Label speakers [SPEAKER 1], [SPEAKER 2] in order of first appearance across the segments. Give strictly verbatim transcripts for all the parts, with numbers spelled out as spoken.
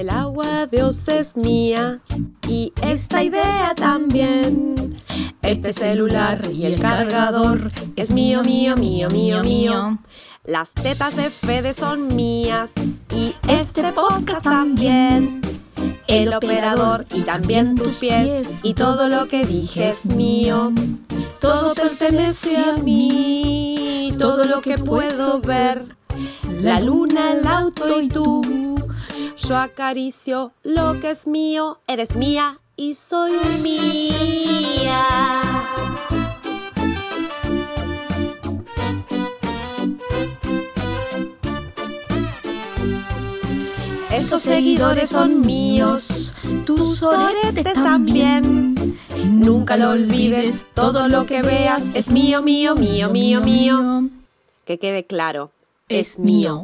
[SPEAKER 1] El agua de Dios es mía y esta idea también. Este celular y el cargador es mío, mío, mío, mío, mío. Las tetas de Fede son mías y este podcast también. El operador y también tus pies y todo lo que dije es mío. Todo pertenece a mí, todo lo que puedo ver. La luna, el auto y tú. Yo acaricio lo que es mío, eres mía y soy mía. Estos seguidores son míos, tus oretes también. Nunca lo olvides, todo lo que veas es mío, mío, mío, mío, mío. Que quede claro, es mío.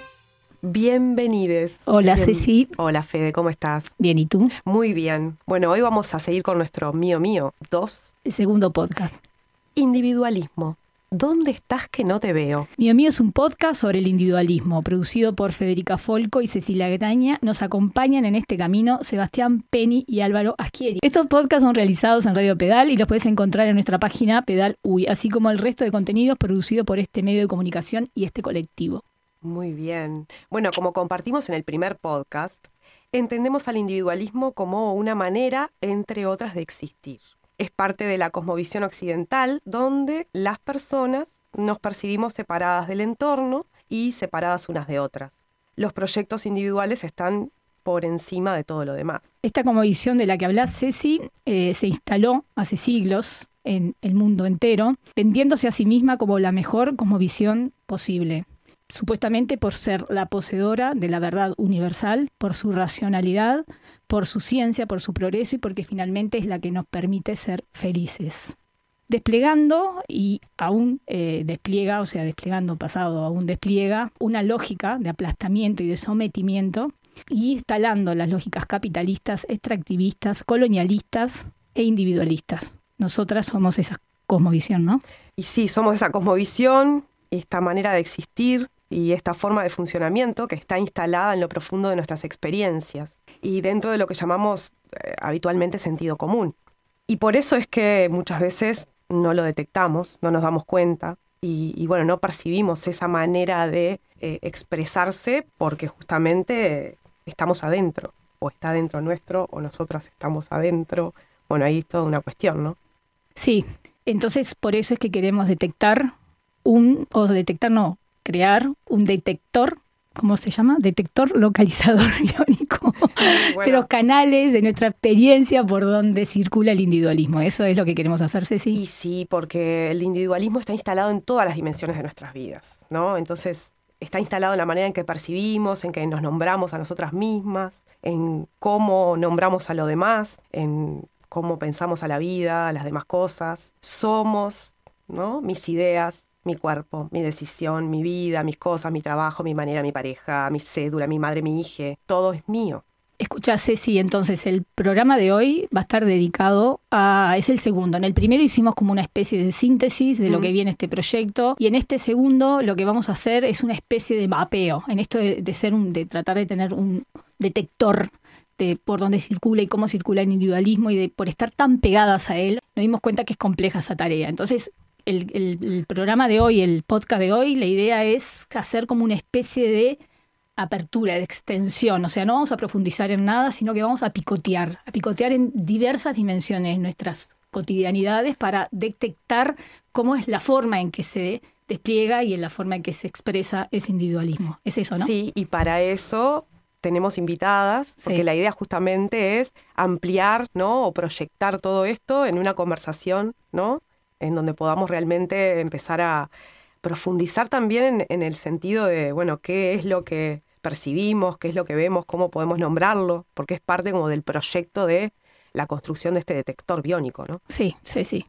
[SPEAKER 1] Bienvenides.
[SPEAKER 2] Hola,
[SPEAKER 1] Bien.
[SPEAKER 2] Ceci.
[SPEAKER 1] Hola, Fede, ¿cómo estás?
[SPEAKER 2] Bien, ¿y tú?
[SPEAKER 1] Muy bien. Bueno, hoy vamos a seguir con nuestro mío, mío. Dos.
[SPEAKER 2] El segundo podcast.
[SPEAKER 1] Individualismo. ¿Dónde estás que no te veo?
[SPEAKER 2] Mío Mío es un podcast sobre el individualismo, producido por Federica Folco y Cecilia Graña. Nos acompañan en este camino Sebastián Penny y Álvaro Aschieri. Estos podcasts son realizados en Radio Pedal y los puedes encontrar en nuestra página Pedal U I, así como el resto de contenidos producidos por este medio de comunicación y este colectivo.
[SPEAKER 1] Muy bien. Bueno, como compartimos en el primer podcast, entendemos al individualismo como una manera, entre otras, de existir. Es parte de la cosmovisión occidental, donde las personas nos percibimos separadas del entorno y separadas unas de otras. Los proyectos individuales están por encima de todo lo demás.
[SPEAKER 2] Esta cosmovisión de la que hablas, Ceci, eh, se instaló hace siglos en el mundo entero, vendiéndose a sí misma como la mejor cosmovisión posible. Supuestamente por ser la poseedora de la verdad universal, por su racionalidad, por su ciencia, por su progreso y porque finalmente es la que nos permite ser felices. Desplegando y aún eh, despliega, o sea, desplegando pasado, aún despliega una lógica de aplastamiento y de sometimiento y instalando las lógicas capitalistas, extractivistas, colonialistas e individualistas. Nosotras somos esa cosmovisión, ¿no?
[SPEAKER 1] Y sí, somos esa cosmovisión, esta manera de existir y esta forma de funcionamiento que está instalada en lo profundo de nuestras experiencias y dentro de lo que llamamos eh, habitualmente sentido común. Y por eso es que muchas veces no lo detectamos, no nos damos cuenta y, y bueno, no percibimos esa manera de eh, expresarse porque justamente estamos adentro, o está dentro nuestro, o nosotras estamos adentro. Bueno, ahí es toda una cuestión, ¿no?
[SPEAKER 2] Sí, entonces por eso es que queremos detectar un, o detectar no, crear un detector, ¿cómo se llama? Detector localizador biónico bueno. de los canales de nuestra experiencia por donde circula el individualismo. Eso es lo que queremos hacer, Ceci.
[SPEAKER 1] Y sí, porque el individualismo está instalado en todas las dimensiones de nuestras vidas, ¿no? Entonces está instalado en la manera en que percibimos, en que nos nombramos a nosotras mismas, en cómo nombramos a lo demás, en cómo pensamos a la vida, a las demás cosas. Somos, ¿no? Mis ideas, mi cuerpo, mi decisión, mi vida, mis cosas, mi trabajo, mi manera, mi pareja, mi cédula, mi madre, mi hija, todo es mío.
[SPEAKER 2] Escucha, Ceci, entonces el programa de hoy va a estar dedicado a... es el segundo. En el primero hicimos como una especie de síntesis de lo mm. que viene este proyecto y en este segundo lo que vamos a hacer es una especie de mapeo, en esto de, de ser un, de tratar de tener un detector de por dónde circula y cómo circula el individualismo y de por estar tan pegadas a él, nos dimos cuenta que es compleja esa tarea. Entonces, El, el, el programa de hoy, el podcast de hoy, la idea es hacer como una especie de apertura, de extensión. O sea, no vamos a profundizar en nada, sino que vamos a picotear, a picotear en diversas dimensiones nuestras cotidianidades para detectar cómo es la forma en que se despliega y en la forma en que se expresa ese individualismo. Es eso, ¿no?
[SPEAKER 1] Sí, y para eso tenemos invitadas, porque sí. La idea justamente es ampliar, ¿no? O proyectar todo esto en una conversación, ¿no? En donde podamos realmente empezar a profundizar también en, en el sentido de, bueno, qué es lo que percibimos, qué es lo que vemos, cómo podemos nombrarlo, porque es parte como del proyecto de la construcción de este detector biónico, ¿no?
[SPEAKER 2] Sí, sí, sí.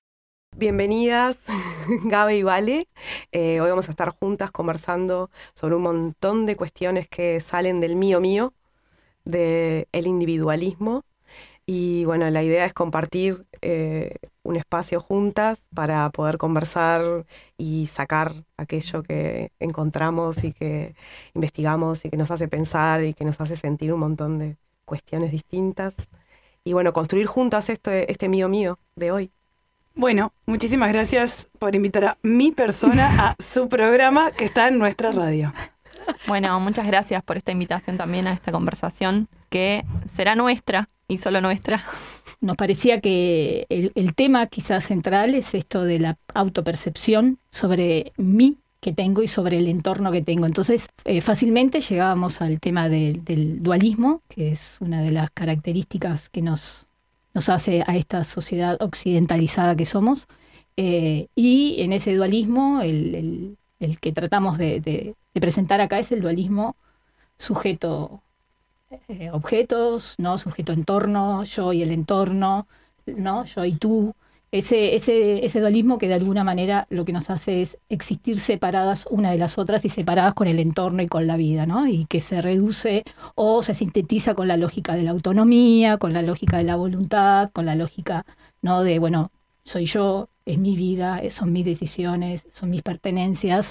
[SPEAKER 1] Bienvenidas, Gabe y Vale. Eh, hoy vamos a estar juntas conversando sobre un montón de cuestiones que salen del mío mío, del individualismo. Y bueno, la idea es compartir eh, un espacio juntas para poder conversar y sacar aquello que encontramos y que investigamos y que nos hace pensar y que nos hace sentir un montón de cuestiones distintas. Y bueno, construir juntas este, este mío mío de hoy.
[SPEAKER 3] Bueno, muchísimas gracias por invitar a mi persona a su programa que está en nuestra radio.
[SPEAKER 4] Bueno, muchas gracias por esta invitación también a esta conversación que será nuestra y solo nuestra.
[SPEAKER 2] Nos parecía que el, el tema quizás central es esto de la autopercepción sobre mí que tengo y sobre el entorno que tengo. Entonces, eh, fácilmente llegábamos al tema de, del dualismo, que es una de las características que nos, nos hace a esta sociedad occidentalizada que somos. Eh, y en ese dualismo, el, el, el que tratamos de, de, de presentar acá es el dualismo sujeto eh, objetos, ¿no? Sujeto entorno, yo y el entorno, ¿no? Yo y tú. Ese, ese, ese dualismo que de alguna manera lo que nos hace es existir separadas una de las otras y separadas con el entorno y con la vida, ¿no? Y que se reduce o se sintetiza con la lógica de la autonomía, con la lógica de la voluntad, con la lógica, ¿no? De, bueno, soy yo, es mi vida, son mis decisiones, son mis pertenencias.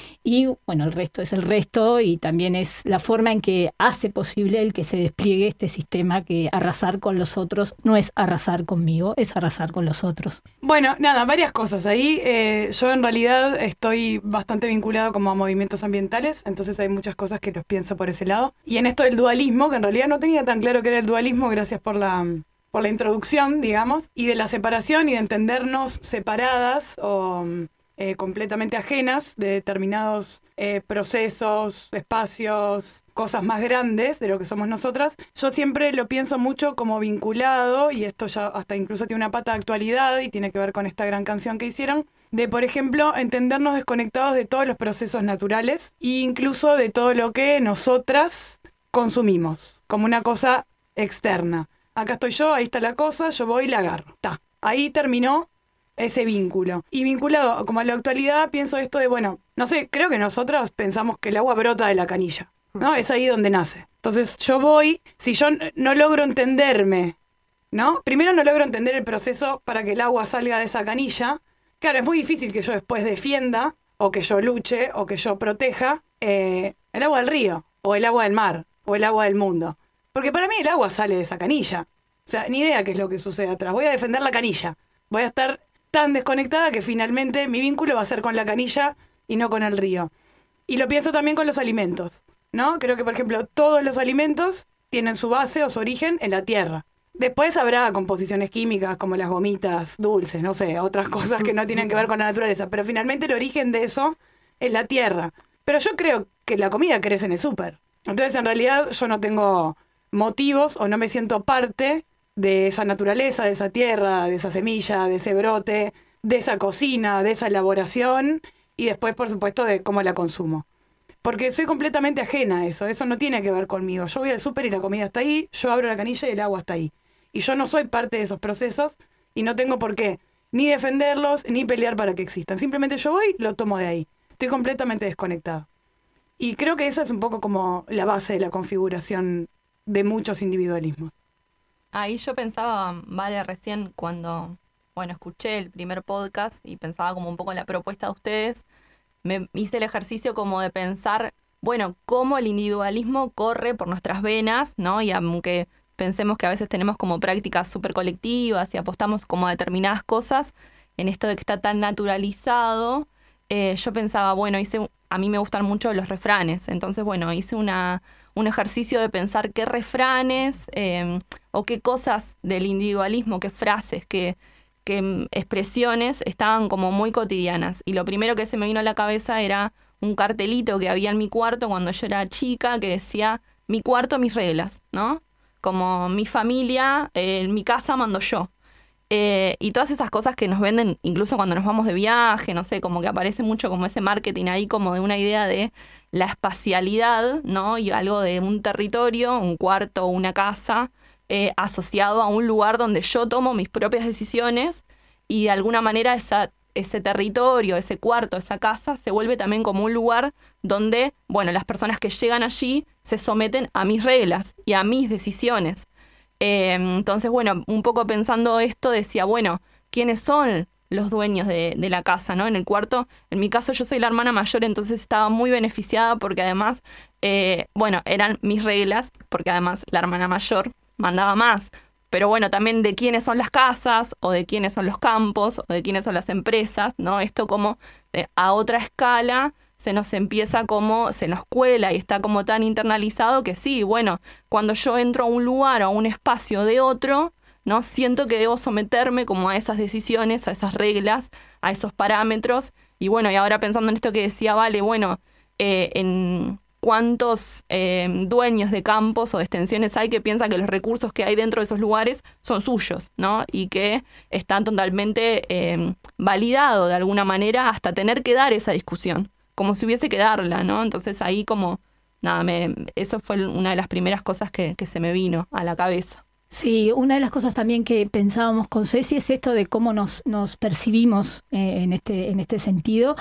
[SPEAKER 2] Y bueno, el resto es el resto y también es la forma en que hace posible el que se despliegue este sistema que arrasar con los otros no es arrasar conmigo, es arrasar con los otros.
[SPEAKER 3] Bueno, nada, varias cosas ahí. Eh, yo en realidad estoy bastante vinculado como a movimientos ambientales, entonces hay muchas cosas que los pienso por ese lado. Y en esto del dualismo, que en realidad no tenía tan claro qué era el dualismo, gracias por la... por la introducción, digamos, y de la separación y de entendernos separadas o eh, completamente ajenas de determinados eh, procesos, espacios, cosas más grandes de lo que somos nosotras. Yo siempre lo pienso mucho como vinculado, y esto ya hasta incluso tiene una pata de actualidad y tiene que ver con esta gran canción que hicieron, de, por ejemplo, entendernos desconectados de todos los procesos naturales e incluso de todo lo que nosotras consumimos, como una cosa externa. Acá estoy yo, ahí está la cosa, yo voy y la agarro. Ta. Ahí terminó ese vínculo. Y vinculado como a la actualidad, pienso esto de, bueno, no sé, creo que nosotros pensamos que el agua brota de la canilla, ¿no? Es ahí donde nace. Entonces yo voy, si yo no logro entenderme, ¿no? Primero no logro entender el proceso para que el agua salga de esa canilla. Claro, es muy difícil que yo después defienda, o que yo luche, o que yo proteja eh, el agua del río, o el agua del mar, o el agua del mundo. Porque para mí el agua sale de esa canilla. O sea, ni idea qué es lo que sucede atrás. Voy a defender la canilla. Voy a estar tan desconectada que finalmente mi vínculo va a ser con la canilla y no con el río. Y lo pienso también con los alimentos, ¿no? Creo que, por ejemplo, todos los alimentos tienen su base o su origen en la tierra. Después habrá composiciones químicas como las gomitas dulces, no sé, otras cosas que no tienen que ver con la naturaleza. Pero finalmente el origen de eso es la tierra. Pero yo creo que la comida crece en el súper. Entonces, en realidad, yo no tengo motivos o no me siento parte de esa naturaleza, de esa tierra, de esa semilla, de ese brote, de esa cocina, de esa elaboración y después, por supuesto, de cómo la consumo. Porque soy completamente ajena a eso, eso no tiene que ver conmigo. Yo voy al súper y la comida está ahí, yo abro la canilla y el agua está ahí. Y yo no soy parte de esos procesos y no tengo por qué ni defenderlos ni pelear para que existan. Simplemente yo voy y lo tomo de ahí. Estoy completamente desconectada. Y creo que esa es un poco como la base de la configuración de muchos individualismos.
[SPEAKER 4] Ahí yo pensaba, vale, recién cuando, bueno, escuché el primer podcast y pensaba como un poco en la propuesta de ustedes, me hice el ejercicio como de pensar, bueno, cómo el individualismo corre por nuestras venas, ¿no? Y aunque pensemos que a veces tenemos como prácticas súper colectivas y apostamos como a determinadas cosas, en esto de que está tan naturalizado, eh, yo pensaba, bueno, hice, a mí me gustan mucho los refranes, entonces, bueno, hice una... un ejercicio de pensar qué refranes eh, o qué cosas del individualismo, qué frases, qué, qué expresiones estaban como muy cotidianas. Y lo primero que se me vino a la cabeza era un cartelito que había en mi cuarto cuando yo era chica que decía, mi cuarto, mis reglas, ¿no? Como mi familia, eh, en mi casa mando yo. Eh, y todas esas cosas que nos venden incluso cuando nos vamos de viaje, no sé, como que aparece mucho como ese marketing ahí como de una idea de la espacialidad, ¿no? Y algo de un territorio, un cuarto, una casa, eh, asociado a un lugar donde yo tomo mis propias decisiones y de alguna manera esa, ese territorio, ese cuarto, esa casa se vuelve también como un lugar donde, bueno, las personas que llegan allí se someten a mis reglas y a mis decisiones. Eh, entonces, bueno, un poco pensando esto, decía, bueno, ¿quiénes son los dueños de, de la casa, ¿no? En el cuarto, en mi caso yo soy la hermana mayor, entonces estaba muy beneficiada porque además, eh, bueno, eran mis reglas, porque además la hermana mayor mandaba más. Pero bueno, también de quiénes son las casas, o de quiénes son los campos, o de quiénes son las empresas, ¿no? Esto como eh, a otra escala se nos empieza como, se nos cuela y está como tan internalizado que sí, bueno, cuando yo entro a un lugar o a un espacio de otro, ¿no? Siento que debo someterme como a esas decisiones, a esas reglas, a esos parámetros. Y bueno, y ahora pensando en esto que decía Vale, bueno, eh, en cuántos eh, dueños de campos o de extensiones hay que piensan que los recursos que hay dentro de esos lugares son suyos, ¿no? Y que están totalmente eh, validados de alguna manera hasta tener que dar esa discusión, como si hubiese que darla, ¿no? Entonces ahí como, nada, me, eso fue una de las primeras cosas que, que se me vino a la cabeza.
[SPEAKER 2] Sí, una de las cosas también que pensábamos con Ceci es esto de cómo nos, nos percibimos eh, en este en este sentido,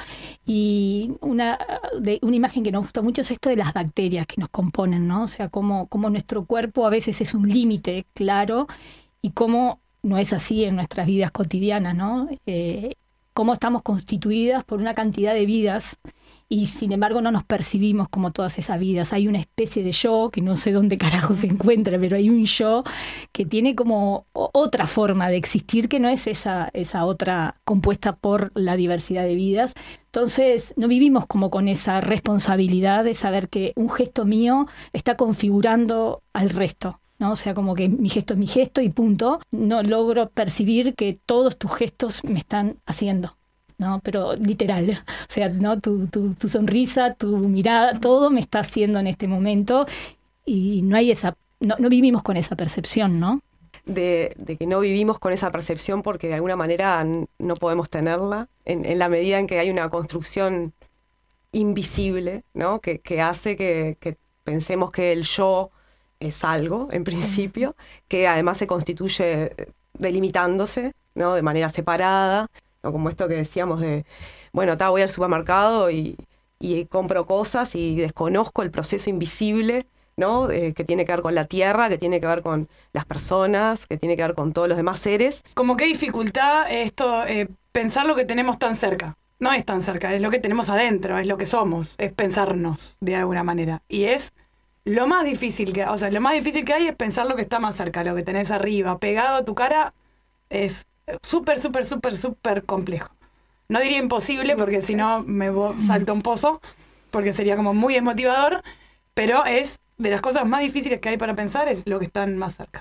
[SPEAKER 2] y una de una imagen que nos gusta mucho es esto de las bacterias que nos componen, ¿no? O sea, cómo, cómo nuestro cuerpo a veces es un límite claro y cómo no es así en nuestras vidas cotidianas, ¿no? Eh, cómo estamos constituidas por una cantidad de vidas y sin embargo no nos percibimos como todas esas vidas. Hay una especie de yo, que no sé dónde carajo se encuentra, pero hay un yo que tiene como otra forma de existir que no es esa, esa otra compuesta por la diversidad de vidas. Entonces no vivimos como con esa responsabilidad de saber que un gesto mío está configurando al resto, ¿no? O sea, como que mi gesto es mi gesto y punto. No logro percibir que todos tus gestos me están haciendo, ¿no? Pero literal, o sea, ¿no? Tu, tu, tu sonrisa, tu mirada, todo me está haciendo en este momento y no hay esa, no, no vivimos con esa percepción, ¿no?
[SPEAKER 1] De, de que no vivimos con esa percepción porque de alguna manera n- no podemos tenerla en, en la medida en que hay una construcción invisible, ¿no? Que, que hace que, que pensemos que el yo es algo, en principio, que además se constituye delimitándose, ¿no? De manera separada, ¿no? Como esto que decíamos de, bueno, ta, voy al supermercado y, y compro cosas y desconozco el proceso invisible, ¿no? Eh, que tiene que ver con la tierra, que tiene que ver con las personas, que tiene que ver con todos los demás seres.
[SPEAKER 3] Como qué dificultad esto, eh, pensar lo que tenemos tan cerca. No es tan cerca, es lo que tenemos adentro, es lo que somos, es pensarnos de alguna manera. Y es lo más difícil que, o sea, lo más difícil que hay es pensar lo que está más cerca, lo que tenés arriba, pegado a tu cara, es súper, súper, súper, súper complejo. No diría imposible, porque si no me salto un pozo, porque sería como muy desmotivador, pero es de las cosas más difíciles que hay para pensar, es lo que están más cerca.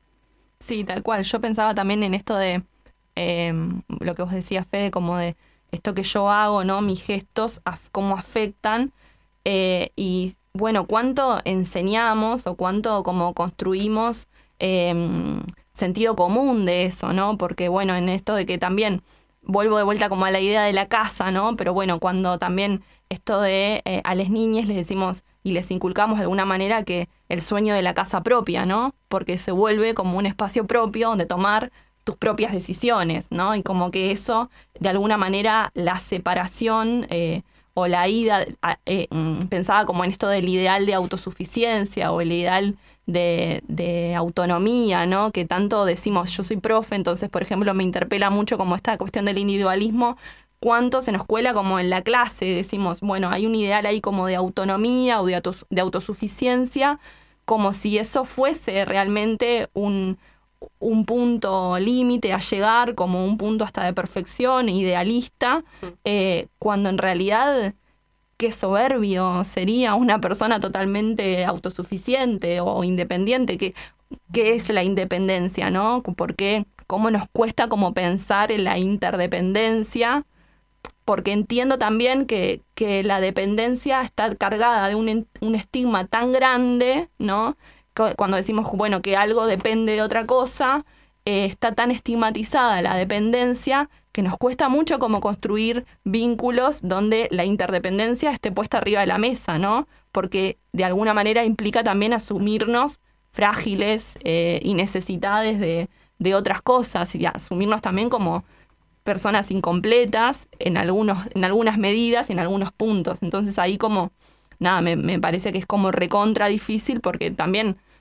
[SPEAKER 4] Sí, tal cual. Yo pensaba también en esto de eh, lo que vos decías, Fede, como de esto que yo hago, ¿no? Mis gestos, af- cómo afectan. Eh, y bueno, cuánto enseñamos o cuánto como construimos eh, sentido común de eso, ¿no? Porque bueno, en esto de que también vuelvo de vuelta como a la idea de la casa, ¿no? Pero bueno, cuando también esto de eh, a las niñas les decimos y les inculcamos de alguna manera que el sueño de la casa propia, ¿no? Porque se vuelve como un espacio propio donde tomar tus propias decisiones, ¿no? Y como que eso, de alguna manera, la separación eh, o la ida, eh, pensaba como en esto del ideal de autosuficiencia o el ideal de, de autonomía, ¿no? Que tanto decimos, yo soy profe, entonces, por ejemplo, me interpela mucho como esta cuestión del individualismo, cuánto se nos cuela como en la clase, decimos, bueno, hay un ideal ahí como de autonomía o de, autos, de autosuficiencia, como si eso fuese realmente un, un punto límite a llegar, como un punto hasta de perfección, idealista, eh, cuando en realidad qué soberbio sería una persona totalmente autosuficiente o independiente, que, qué es la independencia, ¿no? Porque cómo nos cuesta como pensar en la interdependencia, porque entiendo también que, que la dependencia está cargada de un, un estigma tan grande, ¿no? Cuando decimos, bueno, que algo depende de otra cosa, eh, está tan estigmatizada la dependencia que nos cuesta mucho como construir vínculos donde la interdependencia esté puesta arriba de la mesa, ¿no? Porque de alguna manera implica también asumirnos frágiles eh, y necesitadas de, de otras cosas y asumirnos también como personas incompletas en algunos, en algunas medidas y en algunos puntos. Entonces ahí como, nada, me, me parece que es como recontra difícil porque también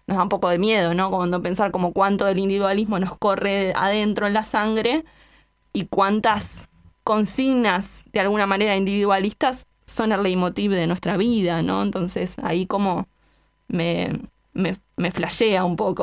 [SPEAKER 4] nos da un poco de miedo, ¿no? Cuando pensar como cuánto del individualismo nos corre adentro en la sangre y cuántas consignas de alguna manera individualistas son el leitmotiv de nuestra vida, ¿no? Entonces ahí como me, me, me flashea un poco.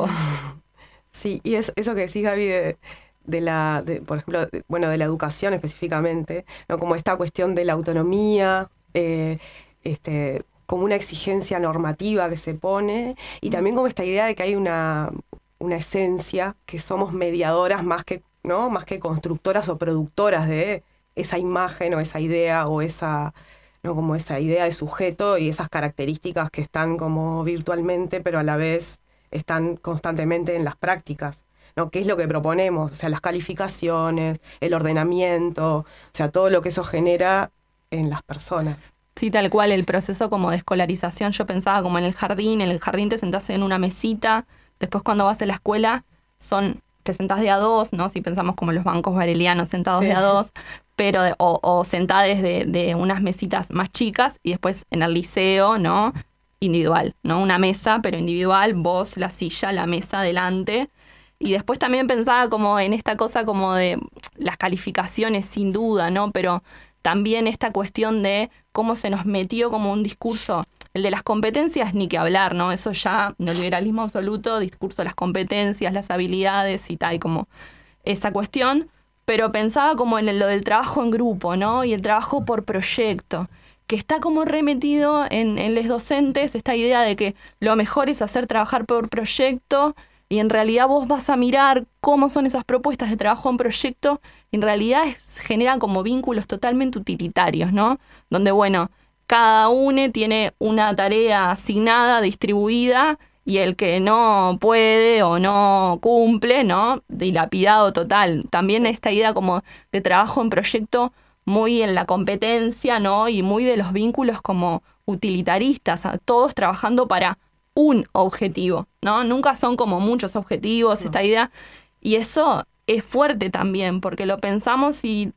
[SPEAKER 1] Sí, y eso, eso que decís, Gaby, de, de la, de, por ejemplo, de, bueno, de la educación específicamente, ¿no? Como esta cuestión de la autonomía, eh, este, como una exigencia normativa que se pone, y también como esta idea de que hay una, una esencia, que somos mediadoras más que, ¿no? Más que constructoras o productoras de esa imagen o esa idea o esa... ¿no? Como esa idea de sujeto y esas características que están como virtualmente, pero a la vez están constantemente en las prácticas, ¿no? ¿Qué es lo que proponemos? O sea, las calificaciones, el ordenamiento, o sea, todo lo que eso genera en las personas.
[SPEAKER 4] Sí, tal cual, el proceso como de escolarización, yo pensaba como en el jardín, en el jardín te sentás en una mesita, después cuando vas a la escuela son... te sentás de a dos, ¿no? Si pensamos como los bancos barelianos sentados sí. de a dos, pero de, o, o sentades de, de unas mesitas más chicas y después en el liceo, ¿no? Individual, ¿no? Una mesa, pero individual, vos, la silla, la mesa adelante. Y después también pensaba como en esta cosa como de las calificaciones, sin duda, ¿no? Pero también esta cuestión de cómo se nos metió como un discurso. El de las competencias, ni que hablar, ¿no? Eso ya, neoliberalismo absoluto, discurso de las competencias, las habilidades y tal, y como esa cuestión. Pero pensaba como en lo del trabajo en grupo, ¿no? Y el trabajo por proyecto, que está como remetido en, en los docentes, esta idea de que lo mejor es hacer trabajar por proyecto, y en realidad vos vas a mirar cómo son esas propuestas de trabajo en proyecto, y en realidad es, generan como vínculos totalmente utilitarios, ¿no? Donde, bueno... cada uno tiene una tarea asignada, distribuida, y el que no puede o no cumple, ¿no? Dilapidado total. También esta idea como de trabajo en proyecto muy en la competencia, ¿no? Y muy de los vínculos como utilitaristas, todos trabajando para un objetivo, ¿no? Nunca son como muchos objetivos, no. Esta idea. Y eso es fuerte también, porque lo pensamos y...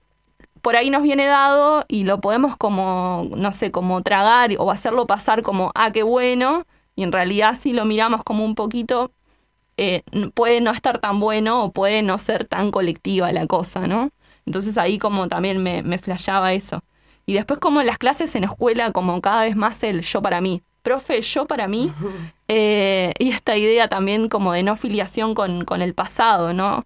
[SPEAKER 4] por ahí nos viene dado y lo podemos como, no sé, como tragar o hacerlo pasar como, ah, qué bueno, y en realidad si lo miramos como un poquito, eh, puede no estar tan bueno o puede no ser tan colectiva la cosa, ¿no? Entonces ahí como también me, me flasheaba eso. Y después como en las clases en la escuela, como cada vez más el yo para mí. Profe, yo para mí. Eh, y esta idea también como de no filiación con, con el pasado, ¿no?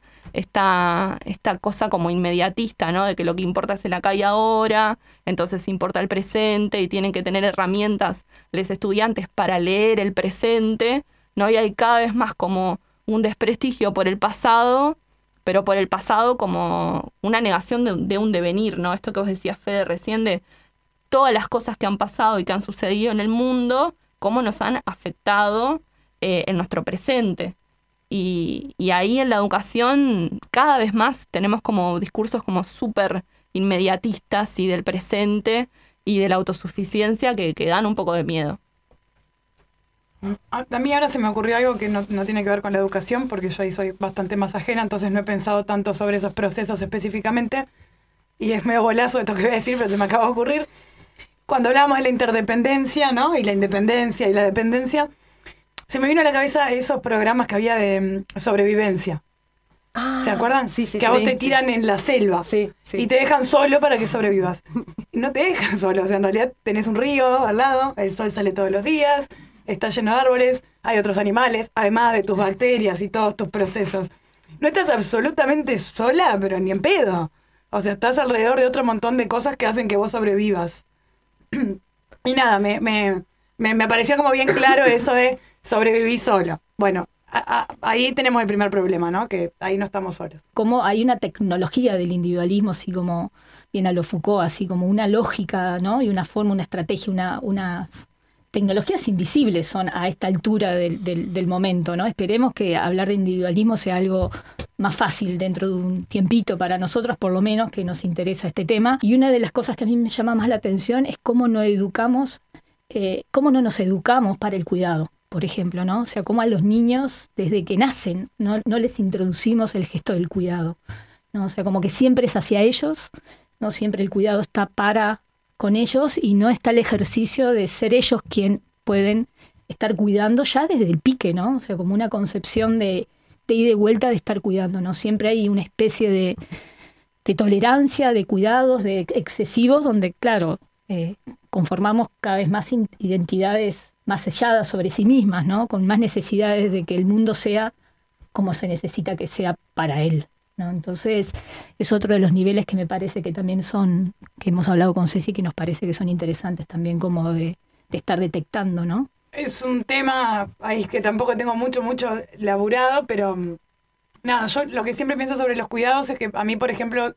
[SPEAKER 4] Esta, esta cosa como inmediatista, ¿no? De que lo que importa es el acá y ahora, entonces importa el presente y tienen que tener herramientas los estudiantes para leer el presente, ¿no? Y hay cada vez más como un desprestigio por el pasado, pero por el pasado como una negación de, de un devenir, ¿no? Esto que vos decías, Fede, recién de todas las cosas que han pasado y que han sucedido en el mundo, cómo nos han afectado eh, en nuestro presente. Y, y ahí en la educación cada vez más tenemos como discursos como súper inmediatistas y del presente y de la autosuficiencia que, que dan un poco de miedo.
[SPEAKER 3] A mí ahora se me ocurrió algo que no, no tiene que ver con la educación, porque yo ahí soy bastante más ajena, entonces no he pensado tanto sobre esos procesos específicamente, y es medio bolazo esto que voy a decir, pero se me acaba de ocurrir. Cuando hablábamos de la interdependencia, ¿no? Y la independencia y la dependencia, se me vino a la cabeza esos programas que había de sobrevivencia. Ah, ¿se acuerdan?
[SPEAKER 1] Sí, sí,
[SPEAKER 3] que a
[SPEAKER 1] sí,
[SPEAKER 3] vos te
[SPEAKER 1] sí.
[SPEAKER 3] tiran en la selva
[SPEAKER 1] sí, sí.
[SPEAKER 3] y te dejan solo para que sobrevivas. No te dejan solo, o sea, en realidad tenés un río al lado, el sol sale todos los días, está lleno de árboles, hay otros animales, además de tus bacterias y todos tus procesos. No estás absolutamente sola, pero ni en pedo. O sea, estás alrededor de otro montón de cosas que hacen que vos sobrevivas. Y nada, me, me, me, me parecía como bien claro eso de sobrevivir solo. Bueno, a, a, ahí tenemos el primer problema, ¿no? Que ahí no estamos solos.
[SPEAKER 2] Como hay una tecnología del individualismo, así como bien a lo Foucault, así como una lógica, ¿no? Y una forma, una estrategia, una, unas tecnologías invisibles son a esta altura del, del, del momento, ¿no? Esperemos que hablar de individualismo sea algo más fácil dentro de un tiempito para nosotros, por lo menos, que nos interesa este tema. Y una de las cosas que a mí me llama más la atención es cómo no educamos, eh, cómo no nos educamos para el cuidado, por ejemplo, ¿no? O sea, cómo a los niños, desde que nacen, no, no les introducimos el gesto del cuidado, ¿no? O sea, como que siempre es hacia ellos, no siempre el cuidado está para con ellos y no está el ejercicio de ser ellos quien pueden estar cuidando ya desde el pique, ¿no? O sea, como una concepción de, de ida y vuelta de estar cuidando, ¿no? Siempre hay una especie de, de tolerancia, de cuidados, de excesivos, donde, claro, eh, conformamos cada vez más identidades más selladas sobre sí mismas, ¿no? Con más necesidades de que el mundo sea como se necesita que sea para él, ¿no? Entonces, es otro de los niveles que me parece que también son, que hemos hablado con Ceci, que nos parece que son interesantes también como de, de estar detectando, ¿no?
[SPEAKER 3] Es un tema ahí que tampoco tengo mucho, mucho laburado, pero nada, yo lo que siempre pienso sobre los cuidados es que a mí, por ejemplo,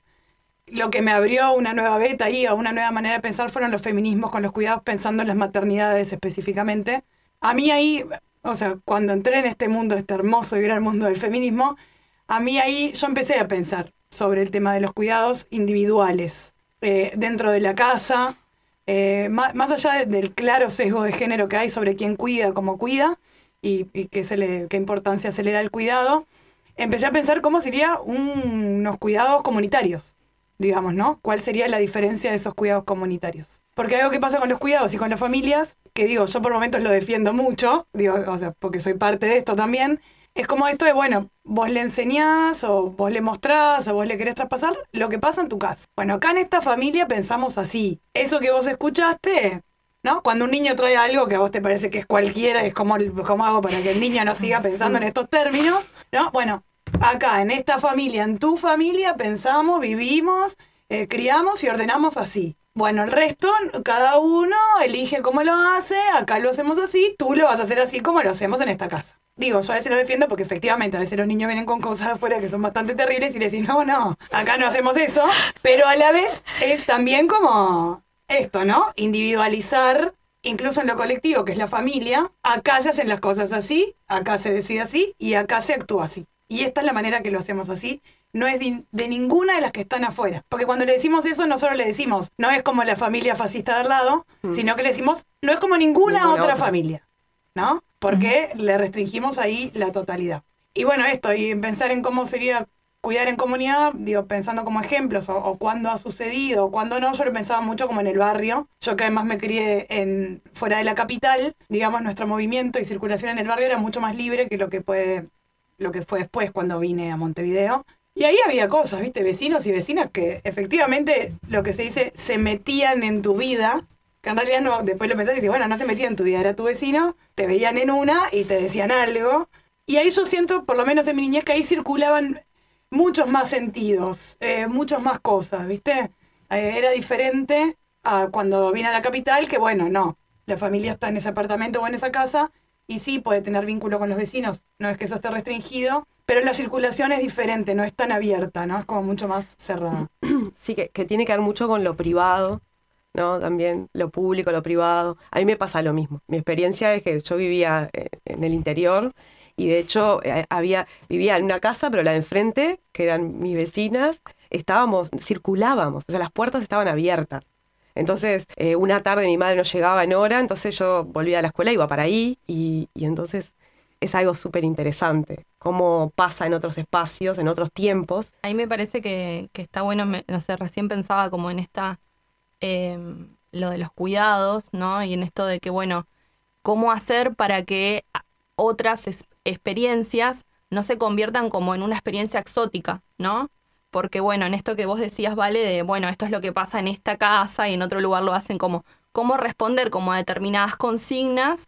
[SPEAKER 3] lo que me abrió una nueva beta ahí, o una nueva manera de pensar, fueron los feminismos con los cuidados, pensando en las maternidades específicamente. A mí ahí, o sea, cuando entré en este mundo, este hermoso y gran mundo del feminismo, a mí ahí yo empecé a pensar sobre el tema de los cuidados individuales, eh, dentro de la casa, eh, más, más allá de, del claro sesgo de género que hay sobre quién cuida, cómo cuida, y, y qué, se le, qué importancia se le da al cuidado, empecé a pensar cómo serían un, unos cuidados comunitarios, digamos, ¿no? ¿Cuál sería la diferencia de esos cuidados comunitarios? Porque algo que pasa con los cuidados y con las familias, que digo, yo por momentos lo defiendo mucho, digo, o sea, porque soy parte de esto también, es como esto de, bueno, vos le enseñás, o vos le mostrás, o vos le querés traspasar lo que pasa en tu casa. Bueno, acá en esta familia pensamos así. Eso que vos escuchaste, ¿no? Cuando un niño trae algo que a vos te parece que es cualquiera, es como, como hago para que el niño no siga pensando en estos términos, ¿no? Bueno, acá en esta familia, en tu familia, pensamos, vivimos, eh, criamos y ordenamos así. Bueno, el resto, cada uno elige cómo lo hace, acá lo hacemos así, tú lo vas a hacer así como lo hacemos en esta casa. Digo, yo a veces lo defiendo porque efectivamente a veces los niños vienen con cosas afuera que son bastante terribles y le decís, no, no, acá no hacemos eso, pero a la vez es también como esto, ¿no? Individualizar, incluso en lo colectivo, que es la familia, acá se hacen las cosas así, acá se decide así y acá se actúa así. Y esta es la manera que lo hacemos así, no es de, de ninguna de las que están afuera. Porque cuando le decimos eso, no solo le decimos, no es como la familia fascista de al lado, mm. sino que le decimos, no es como ninguna, ninguna otra, otra familia, ¿no? Porque mm. le restringimos ahí la totalidad. Y bueno, esto, y pensar en cómo sería cuidar en comunidad, digo, pensando como ejemplos, o, o cuándo ha sucedido, o cuándo no, yo lo pensaba mucho como en el barrio. Yo que además me crié en, fuera de la capital, digamos, nuestro movimiento y circulación en el barrio era mucho más libre que lo que puede... lo que fue después cuando vine a Montevideo. Y ahí había cosas, ¿viste? Vecinos y vecinas que efectivamente, lo que se dice, se metían en tu vida, que en realidad no, después lo pensás y dices, bueno, no se metían en tu vida, era tu vecino, te veían en una y te decían algo. Y ahí yo siento, por lo menos en mi niñez, que ahí circulaban muchos más sentidos, eh, muchas más cosas, ¿viste? Eh, era diferente a cuando vine a la capital, que bueno, no, la familia está en ese apartamento o en esa casa, y sí puede tener vínculo con los vecinos, no es que eso esté restringido, pero la circulación es diferente, no es tan abierta, ¿no? Es como mucho más cerrada.
[SPEAKER 1] Sí, que, que tiene que ver mucho con lo privado, ¿no? También lo público, lo privado. A mí me pasa lo mismo. Mi experiencia es que yo vivía en el interior y de hecho había vivía en una casa, pero la de enfrente, que eran mis vecinas, estábamos, circulábamos, o sea, las puertas estaban abiertas. Entonces, eh, una tarde mi madre no llegaba en hora, entonces yo volvía a la escuela, iba para ahí, y, y entonces es algo súper interesante, cómo pasa en otros espacios, en otros tiempos.
[SPEAKER 4] A mí me parece que, que está bueno, me, no sé, recién pensaba como en esta, eh, lo de los cuidados, ¿no? Y en esto de que, bueno, cómo hacer para que otras es, experiencias no se conviertan como en una experiencia exótica, ¿no? Porque, bueno, en esto que vos decías, Vale, de, bueno, esto es lo que pasa en esta casa y en otro lugar lo hacen como, cómo responder como a determinadas consignas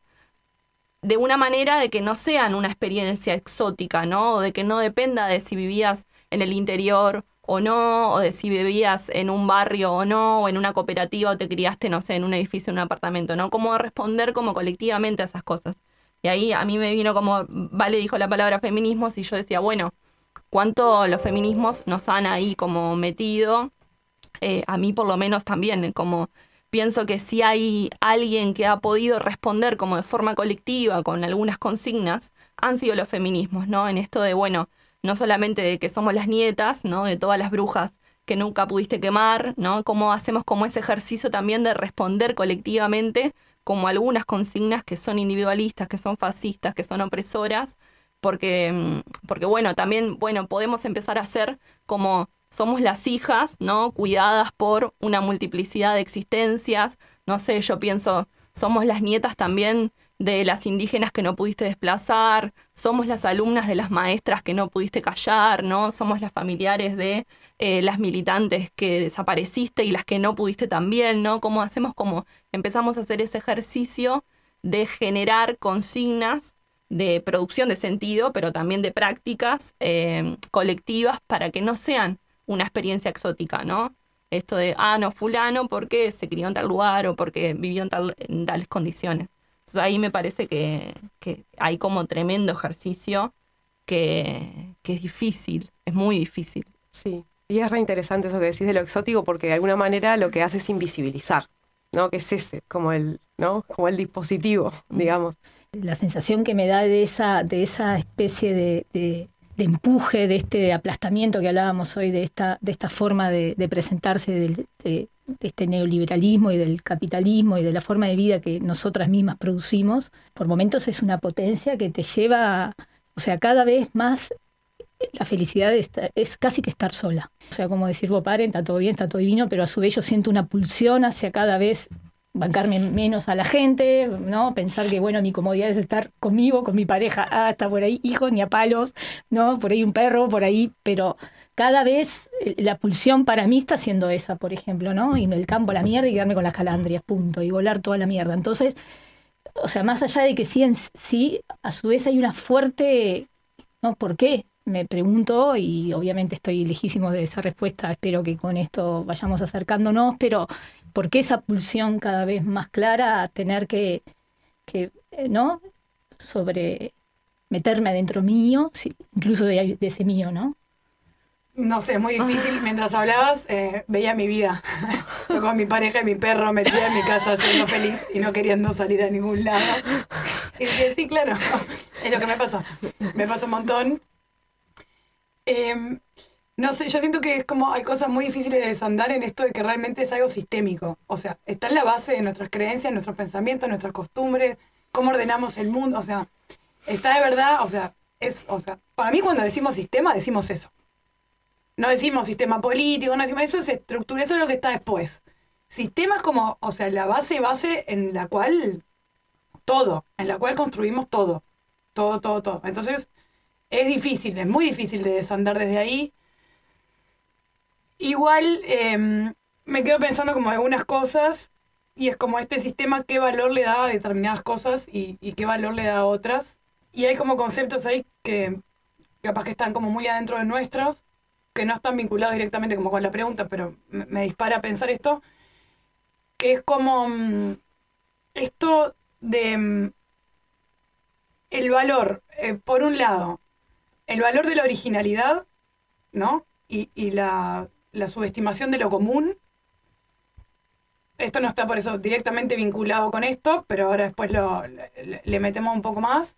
[SPEAKER 4] de una manera de que no sean una experiencia exótica, ¿no? O de que no dependa de si vivías en el interior o no, o de si vivías en un barrio o no, o en una cooperativa o te criaste, no sé, en un edificio, en un apartamento, ¿no? Cómo responder como colectivamente a esas cosas. Y ahí a mí me vino como, Vale dijo la palabra feminismos y yo decía, bueno, cuánto los feminismos nos han ahí como metido, eh, a mí por lo menos también, como pienso que si hay alguien que ha podido responder como de forma colectiva con algunas consignas, han sido los feminismos, ¿no? En esto de, bueno, no solamente de que somos las nietas, ¿no? De todas las brujas que nunca pudiste quemar, ¿no? Cómo hacemos como ese ejercicio también de responder colectivamente como algunas consignas que son individualistas, que son fascistas, que son opresoras, porque, porque bueno, también, bueno, podemos empezar a ser como somos las hijas, ¿no? Cuidadas por una multiplicidad de existencias. No sé, yo pienso somos las nietas también de las indígenas que no pudiste desplazar, somos las alumnas de las maestras que no pudiste callar, ¿no? Somos las familiares de eh, las militantes que desapareciste y las que no pudiste también, ¿no? ¿Cómo hacemos? Como empezamos a hacer ese ejercicio de generar consignas de producción de sentido, pero también de prácticas eh, colectivas para que no sean una experiencia exótica, ¿no? Esto de, ah, no, fulano porque se crió en tal lugar o porque vivió en, tal, en tales condiciones. Entonces ahí me parece que, que hay como tremendo ejercicio que, que es difícil, es muy difícil.
[SPEAKER 1] Sí, y es re interesante eso que decís de lo exótico, porque de alguna manera lo que hace es invisibilizar, ¿no? Que es ese, como el, ¿no? Como el dispositivo, digamos.
[SPEAKER 2] La sensación que me da de esa, de esa especie de, de, de empuje, de este aplastamiento que hablábamos hoy, de esta, de esta forma de, de presentarse del, de, de este neoliberalismo y del capitalismo y de la forma de vida que nosotras mismas producimos, por momentos es una potencia que te lleva, a, o sea, cada vez más la felicidad de estar, es casi que estar sola. O sea, como decir, vos paren, está todo bien, está todo divino, pero a su vez yo siento una pulsión hacia cada vez bancarme menos a la gente, ¿no? Pensar que, bueno, mi comodidad es estar conmigo, con mi pareja, ah, está por ahí, hijos ni a palos, ¿no? Por ahí un perro, por ahí, pero cada vez la pulsión para mí está siendo esa, por ejemplo, ¿no? Irme del campo a la mierda y quedarme con las calandrias, punto, y volar toda la mierda. Entonces, o sea, más allá de que sí, en sí, a su vez hay una fuerte, ¿no? ¿Por qué? Me pregunto, y obviamente estoy lejísimo de esa respuesta, espero que con esto vayamos acercándonos, pero ¿por qué esa pulsión cada vez más clara a tener que, que ¿no? Sobre meterme adentro mío, sí, incluso de, de ese mío, ¿no?
[SPEAKER 3] No sé, es muy difícil. Mientras hablabas, eh, veía mi vida. Yo con mi pareja y mi perro metida en mi casa siendo feliz y no queriendo salir a ningún lado. Y dije, sí, claro, es lo que me pasa. Me pasa un montón. Eh, no sé, yo siento que es como hay cosas muy difíciles de desandar en esto de que realmente es algo sistémico. O sea, está en la base de nuestras creencias, nuestros pensamientos, nuestras costumbres, cómo ordenamos el mundo. O sea, está de verdad, o sea, es, o sea, para mí cuando decimos sistema, decimos eso. No decimos sistema político, no decimos, eso es estructura, eso es lo que está después. Sistema es como, o sea, la base, base en la cual todo, en la cual construimos todo. Todo, todo, todo. Entonces, es difícil, es muy difícil de desandar desde ahí. Igual eh, me quedo pensando como algunas cosas, y es como este sistema, qué valor le da a determinadas cosas y, y qué valor le da a otras. Y hay como conceptos ahí que capaz que están como muy adentro de nuestros, que no están vinculados directamente como con la pregunta, pero me, me dispara a pensar esto, que es como um, esto de um, el valor, eh, por un lado, el valor de la originalidad, ¿no? Y, y la, la subestimación de lo común. Esto no está por eso directamente vinculado con esto, pero ahora después lo, le, le metemos un poco más.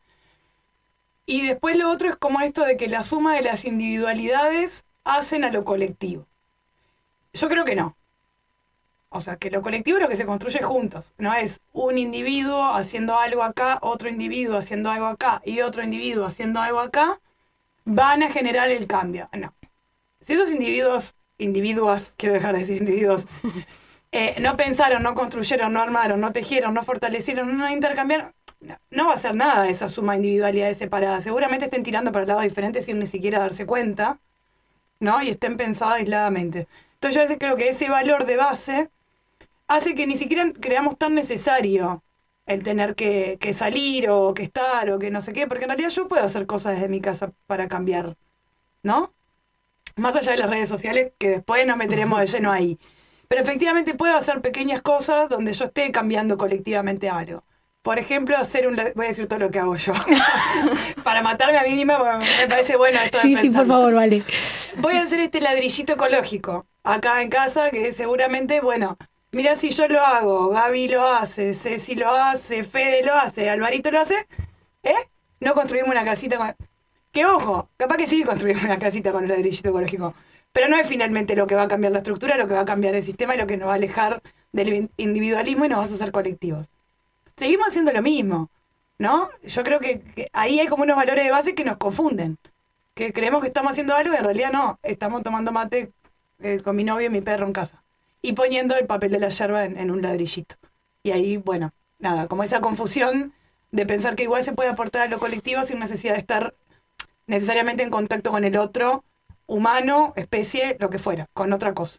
[SPEAKER 3] Y después lo otro es como esto de que la suma de las individualidades hacen a lo colectivo. Yo creo que no. O sea, que lo colectivo es lo que se construye juntos. No es un individuo haciendo algo acá, otro individuo haciendo algo acá y otro individuo haciendo algo acá, van a generar el cambio. No. Si esos individuos, individuas, quiero dejar de decir individuos, eh, no pensaron, no construyeron, no armaron, no tejieron, no fortalecieron, no intercambiaron, no, no va a hacer nada esa suma de individualidades separadas. Seguramente estén tirando para lados diferentes sin ni siquiera darse cuenta, ¿no? Y estén pensadas aisladamente. Entonces yo a veces creo que ese valor de base hace que ni siquiera creamos tan necesario el tener que, que salir o que estar o que no sé qué, porque en realidad yo puedo hacer cosas desde mi casa para cambiar, ¿no? Más allá de las redes sociales, que después nos meteremos de lleno ahí. Pero efectivamente puedo hacer pequeñas cosas donde yo esté cambiando colectivamente algo. Por ejemplo, hacer un... Voy a decir todo lo que hago yo. Para matarme a mí misma, porque me parece bueno esto de
[SPEAKER 2] Sí,
[SPEAKER 3] pensar.
[SPEAKER 2] sí, por favor, vale.
[SPEAKER 3] Voy a hacer este ladrillito ecológico acá en casa, que seguramente, bueno, mira si yo lo hago, Gaby lo hace, Ceci lo hace, Fede lo hace, Alvarito lo hace, ¿eh? No construimos una casita con... Que ojo, capaz que sí construimos una casita con el ladrillito ecológico, pero no es finalmente lo que va a cambiar la estructura, lo que va a cambiar el sistema y lo que nos va a alejar del individualismo y nos va a hacer colectivos. Seguimos haciendo lo mismo, ¿no? Yo creo que, que ahí hay como unos valores de base que nos confunden, que creemos que estamos haciendo algo y en realidad no, estamos tomando mate eh, con mi novio y mi perro en casa y poniendo el papel de la yerba en, en un ladrillito. Y ahí, bueno, nada, como esa confusión de pensar que igual se puede aportar a lo colectivo sin necesidad de estar necesariamente en contacto con el otro, humano, especie, lo que fuera, con otra cosa.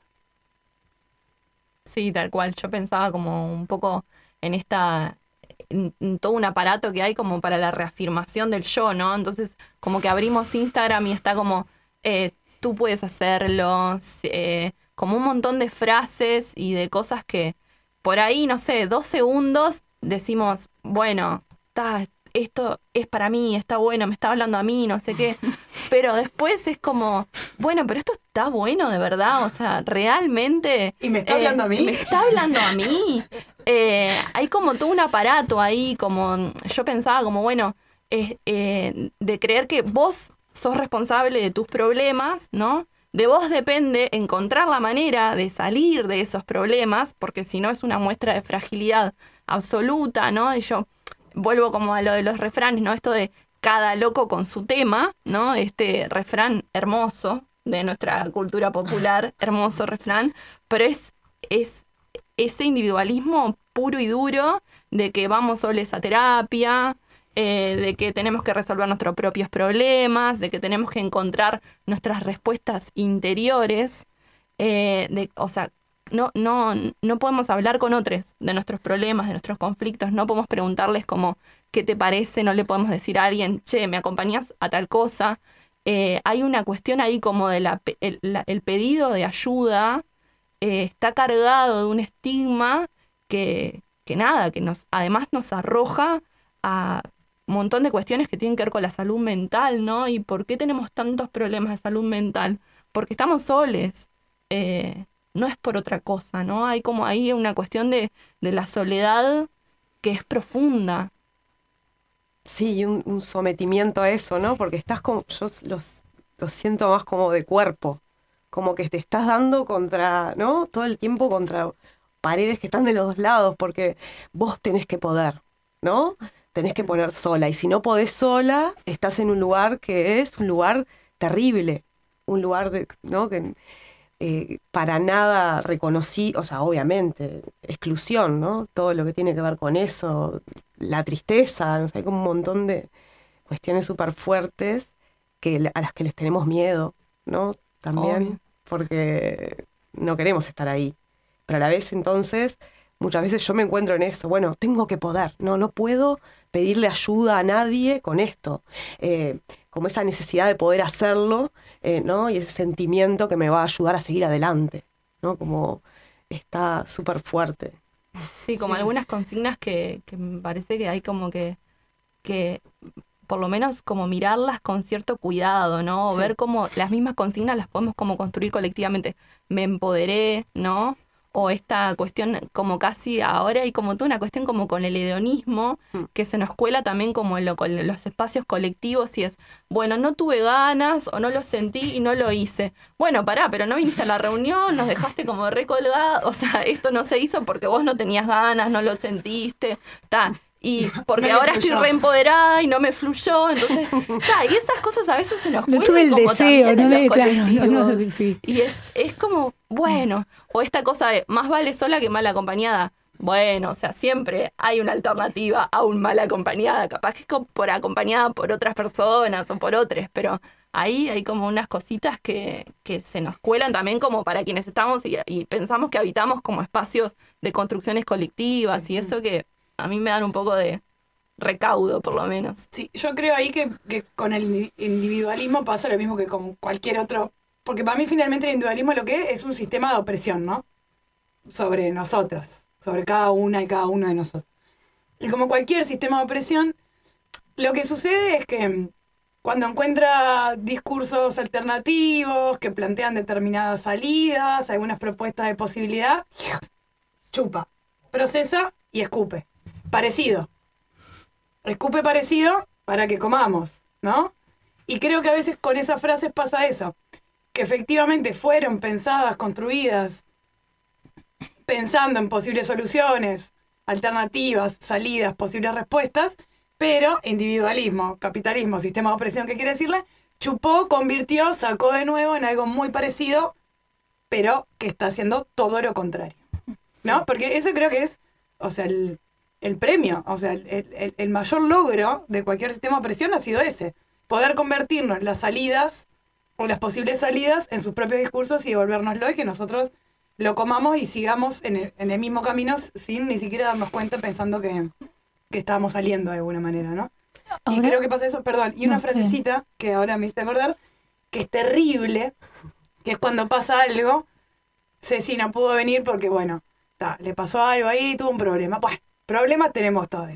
[SPEAKER 4] Sí, tal cual. Yo pensaba como un poco en esta, en, en todo un aparato que hay como para la reafirmación del yo, ¿no? Entonces, como que abrimos Instagram y está como, eh, tú puedes hacerlo, eh, como un montón de frases y de cosas que por ahí, no sé, dos segundos decimos, bueno, ta, esto es para mí, está bueno, me está hablando a mí, no sé qué. Pero después es como, bueno, pero esto está bueno de verdad, o sea, realmente...
[SPEAKER 3] ¿Y me está
[SPEAKER 4] eh,
[SPEAKER 3] hablando a mí?
[SPEAKER 4] ¿Me está hablando a mí? Eh, hay como todo un aparato ahí, como yo pensaba como, bueno, eh, eh, de creer que vos sos responsable de tus problemas, ¿no? De vos depende encontrar la manera de salir de esos problemas, porque si no es una muestra de fragilidad absoluta, ¿no? Y yo vuelvo como a lo de los refranes, ¿no? Esto de cada loco con su tema, ¿no? Este refrán hermoso de nuestra cultura popular, hermoso refrán, pero es, es ese individualismo puro y duro de que vamos soles a terapia, eh, de que tenemos que resolver nuestros propios problemas, de que tenemos que encontrar nuestras respuestas interiores, eh, de, o sea, no, no, no podemos hablar con otros de nuestros problemas, de nuestros conflictos, no podemos preguntarles como, ¿qué te parece? No le podemos decir a alguien, che, ¿me acompañás a tal cosa? Eh, hay una cuestión ahí como de la, el, la, el pedido de ayuda, eh, está cargado de un estigma que, que nada, que nos además nos arroja a un montón de cuestiones que tienen que ver con la salud mental, ¿no? ¿Y por qué tenemos tantos problemas de salud mental? Porque estamos soles. Eh, no es por otra cosa, ¿no? Hay como ahí una cuestión de, de la soledad que es profunda.
[SPEAKER 1] Sí, y un, un sometimiento a eso, ¿no? Porque estás como, yo los, los siento más como de cuerpo, como que te estás dando contra, ¿no? Todo el tiempo contra paredes que están de los dos lados, porque vos tenés que poder, ¿no? Tenés que poner sola, y si no podés sola, estás en un lugar que es un lugar terrible, un lugar de, ¿no? que eh, para nada reconocí, o sea, obviamente, exclusión, ¿no? Todo lo que tiene que ver con eso, la tristeza, no sé, hay como un montón de cuestiones súper fuertes que, a las que les tenemos miedo, ¿no? También,
[SPEAKER 4] Obvio.
[SPEAKER 1] Porque no queremos estar ahí. Pero a la vez, entonces, muchas veces yo me encuentro en eso, bueno, tengo que poder, no, no puedo pedirle ayuda a nadie con esto. Eh, como esa necesidad de poder hacerlo, eh, ¿no? Y ese sentimiento que me va a ayudar a seguir adelante, ¿no? Como está súper fuerte.
[SPEAKER 4] Sí, como
[SPEAKER 3] Sí.
[SPEAKER 4] algunas consignas que, que me parece que hay como que, que por lo menos como mirarlas con cierto cuidado, ¿no? O
[SPEAKER 1] Sí.
[SPEAKER 4] ver cómo las mismas consignas las podemos como construir colectivamente. Me empoderé, ¿no? O esta cuestión como casi ahora hay como toda una cuestión como con el hedonismo
[SPEAKER 1] Mm.
[SPEAKER 4] que se nos cuela también como en, lo, con los espacios colectivos y es, bueno, no tuve ganas o no lo sentí y no lo hice. Bueno, pará, pero no viniste a la reunión, nos dejaste como recolgada, o sea, esto no se hizo porque vos no tenías ganas, no lo sentiste, ta. Y porque
[SPEAKER 3] No le
[SPEAKER 4] ahora estoy
[SPEAKER 3] fluyó.
[SPEAKER 4] reempoderada y no me fluyó, entonces, ta, y esas cosas a veces se nos
[SPEAKER 2] No
[SPEAKER 4] cuelan
[SPEAKER 2] tuve el
[SPEAKER 4] como
[SPEAKER 2] deseo,
[SPEAKER 4] también
[SPEAKER 2] no
[SPEAKER 4] en
[SPEAKER 2] me,
[SPEAKER 4] los
[SPEAKER 2] claro, no, no,
[SPEAKER 4] colectivos.
[SPEAKER 2] sí.
[SPEAKER 4] Y es, es como, bueno, o esta cosa de más vale sola que mal acompañada. Bueno, o sea, siempre hay una alternativa a un mal acompañada, capaz que es como por acompañada por otras personas o por otros, pero ahí hay como unas cositas que, que se nos cuelan también como para quienes estamos y, y pensamos que habitamos como espacios de construcciones colectivas y eso que a mí me dan un poco de recaudo, por lo menos.
[SPEAKER 3] Sí, yo creo ahí que, que con el indi- individualismo pasa lo mismo que con cualquier otro, porque para mí finalmente el individualismo lo que es es un sistema de opresión, ¿no? Sobre nosotras, sobre cada una y cada uno de nosotros. Y como cualquier sistema de opresión, lo que sucede es que cuando encuentra discursos alternativos que plantean determinadas salidas, algunas propuestas de posibilidad, chupa, procesa y escupe. Parecido. Escupe parecido para que comamos, ¿no? Y creo que a veces con esas frases pasa eso, que efectivamente fueron pensadas, construidas, pensando en posibles soluciones, alternativas, salidas, posibles respuestas, pero individualismo, capitalismo, sistema de opresión, ¿qué quiere decirle? Chupó, convirtió, sacó de nuevo en algo muy parecido, pero que está haciendo todo lo contrario, ¿no? Porque eso creo que es, o sea, el, el premio, o sea, el, el, el mayor logro de cualquier sistema de presión ha sido ese, poder convertirnos las salidas o las posibles salidas en sus propios discursos y devolvérnoslo y que nosotros lo comamos y sigamos en el, en el mismo camino sin ni siquiera darnos cuenta pensando que, que estábamos saliendo de alguna manera, ¿no? ¿Ahora? Y creo que pasa eso, perdón, y una no, frasecita sí. que ahora me hice acordar, que es terrible, que es cuando pasa algo, Ceci no pudo venir porque, bueno, ta, le pasó algo ahí, tuvo un problema. Pues, problemas tenemos todos.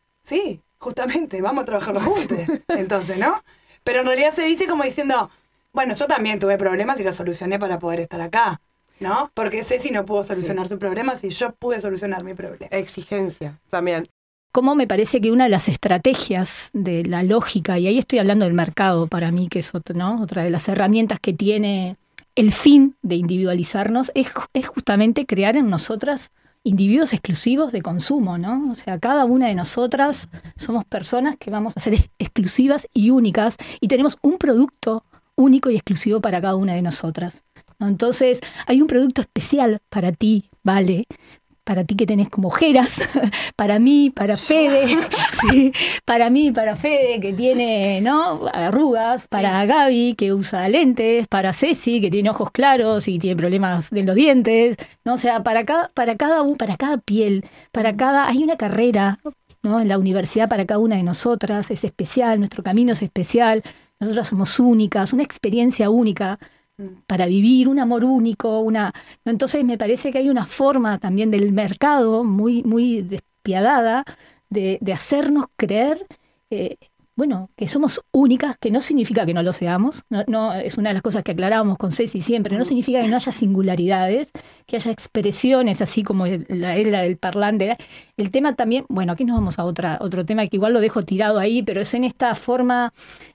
[SPEAKER 3] Sí, justamente, vamos a trabajarlo juntos. Entonces, ¿no? Pero en realidad se dice como diciendo, bueno, yo también tuve problemas y los solucioné para poder estar acá, ¿no? Porque Ceci no pudo solucionar sí. sus problemas y yo pude solucionar mi problema.
[SPEAKER 1] Exigencia, también.
[SPEAKER 2] Como me parece que una de las estrategias de la lógica, y ahí estoy hablando del mercado para mí, que es otro, ¿no? otra de las herramientas que tiene el fin de individualizarnos, es, es justamente crear en nosotras individuos exclusivos de consumo, ¿no? O sea, cada una de nosotras somos personas que vamos a ser exclusivas y únicas y tenemos un producto único y exclusivo para cada una de nosotras, ¿no? Entonces, hay un producto especial para ti, Vale, para ti que tenés como ojeras, para mí, para Fede, sí, para mí, para Fede que tiene, ¿no? arrugas, para sí. Gaby que usa lentes, para Ceci que tiene ojos claros y tiene problemas de los dientes, ¿no? O sea, para cada, para cada, para cada piel, para cada, hay una carrera, ¿no? en la universidad para cada una de nosotras, es especial, nuestro camino es especial, nosotras somos únicas, una experiencia única para vivir, un amor único, una. Entonces me parece que hay una forma también del mercado muy, muy despiadada de, de hacernos creer, eh, bueno, que somos únicas, que no significa que no lo seamos, no, no, es una de las cosas que aclarábamos con Ceci siempre, no significa que no haya singularidades, que haya expresiones así como la la del parlante. El tema también, bueno, aquí nos vamos a otra, otro tema que igual lo dejo tirado ahí, pero es en esta forma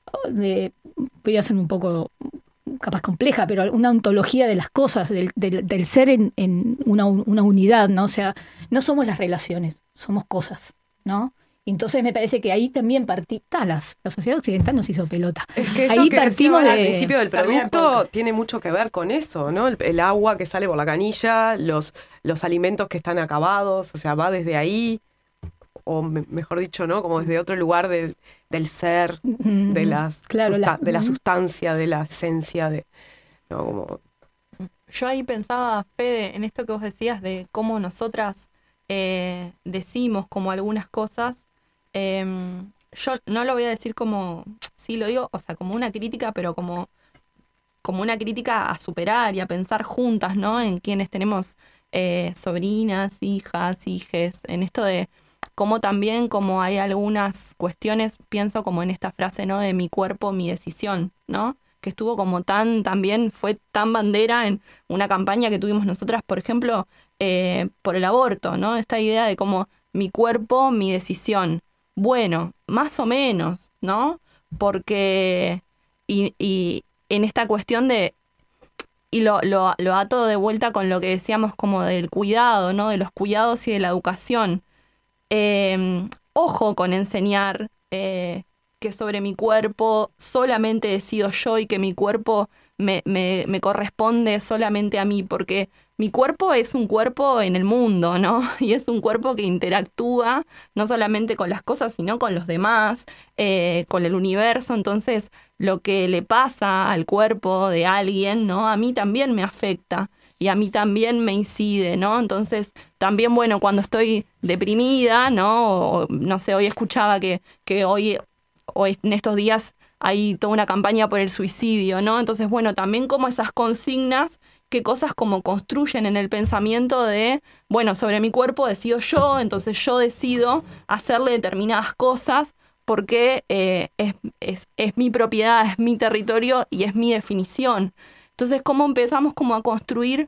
[SPEAKER 2] de, voy a hacer un poco capaz compleja, pero una ontología de las cosas, del, del, del ser en, en una, una unidad, ¿no? O sea, no somos las relaciones, somos cosas, ¿no? Entonces me parece que ahí también partimos, talas, la sociedad occidental nos hizo pelota.
[SPEAKER 1] Es que
[SPEAKER 2] ahí
[SPEAKER 1] que partimos de, al principio del producto tiene mucho que ver con eso, ¿no? El, el agua que sale por la canilla, los, los alimentos que están acabados, o sea, va desde ahí, o me, mejor dicho, ¿no? Como desde otro lugar del, del ser, mm-hmm. de, las
[SPEAKER 2] claro,
[SPEAKER 1] susta-
[SPEAKER 2] la,
[SPEAKER 1] de la sustancia, de la esencia, de, ¿no? Como...
[SPEAKER 4] Yo ahí pensaba, Fede, en esto que vos decías de cómo nosotras eh, decimos como algunas cosas. Eh, yo no lo voy a decir como, sí lo digo, o sea, como una crítica, pero como, como una crítica a superar y a pensar juntas, ¿no? En quienes tenemos eh, sobrinas, hijas, hijes, en esto de cómo también como hay algunas cuestiones, pienso como en esta frase, ¿no? De mi cuerpo, mi decisión, ¿no? Que estuvo como tan, también fue tan bandera en una campaña que tuvimos nosotras, por ejemplo, eh, por el aborto, ¿no? Esta idea de como mi cuerpo, mi decisión. Bueno, más o menos, ¿no? Porque, y, y en esta cuestión de, y lo, lo, lo ato de vuelta con lo que decíamos como del cuidado, ¿no? De los cuidados y de la educación. Eh, ojo con enseñar eh, que sobre mi cuerpo solamente decido yo y que mi cuerpo me, me, me corresponde solamente a mí, porque mi cuerpo es un cuerpo en el mundo, ¿no? Y es un cuerpo que interactúa no solamente con las cosas, sino con los demás, eh, con el universo. Entonces, lo que le pasa al cuerpo de alguien, ¿no? A mí también me afecta y a mí también me incide, ¿no? Entonces, también, bueno, cuando estoy deprimida, ¿no? O, no sé, hoy escuchaba que, que hoy, hoy, en estos días, hay toda una campaña por el suicidio, ¿no? Entonces, bueno, también como esas consignas, qué cosas como construyen en el pensamiento de, bueno, sobre mi cuerpo decido yo, entonces yo decido hacerle determinadas cosas porque eh, es, es, es mi propiedad, es mi territorio y es mi definición. Entonces, ¿cómo empezamos como a construir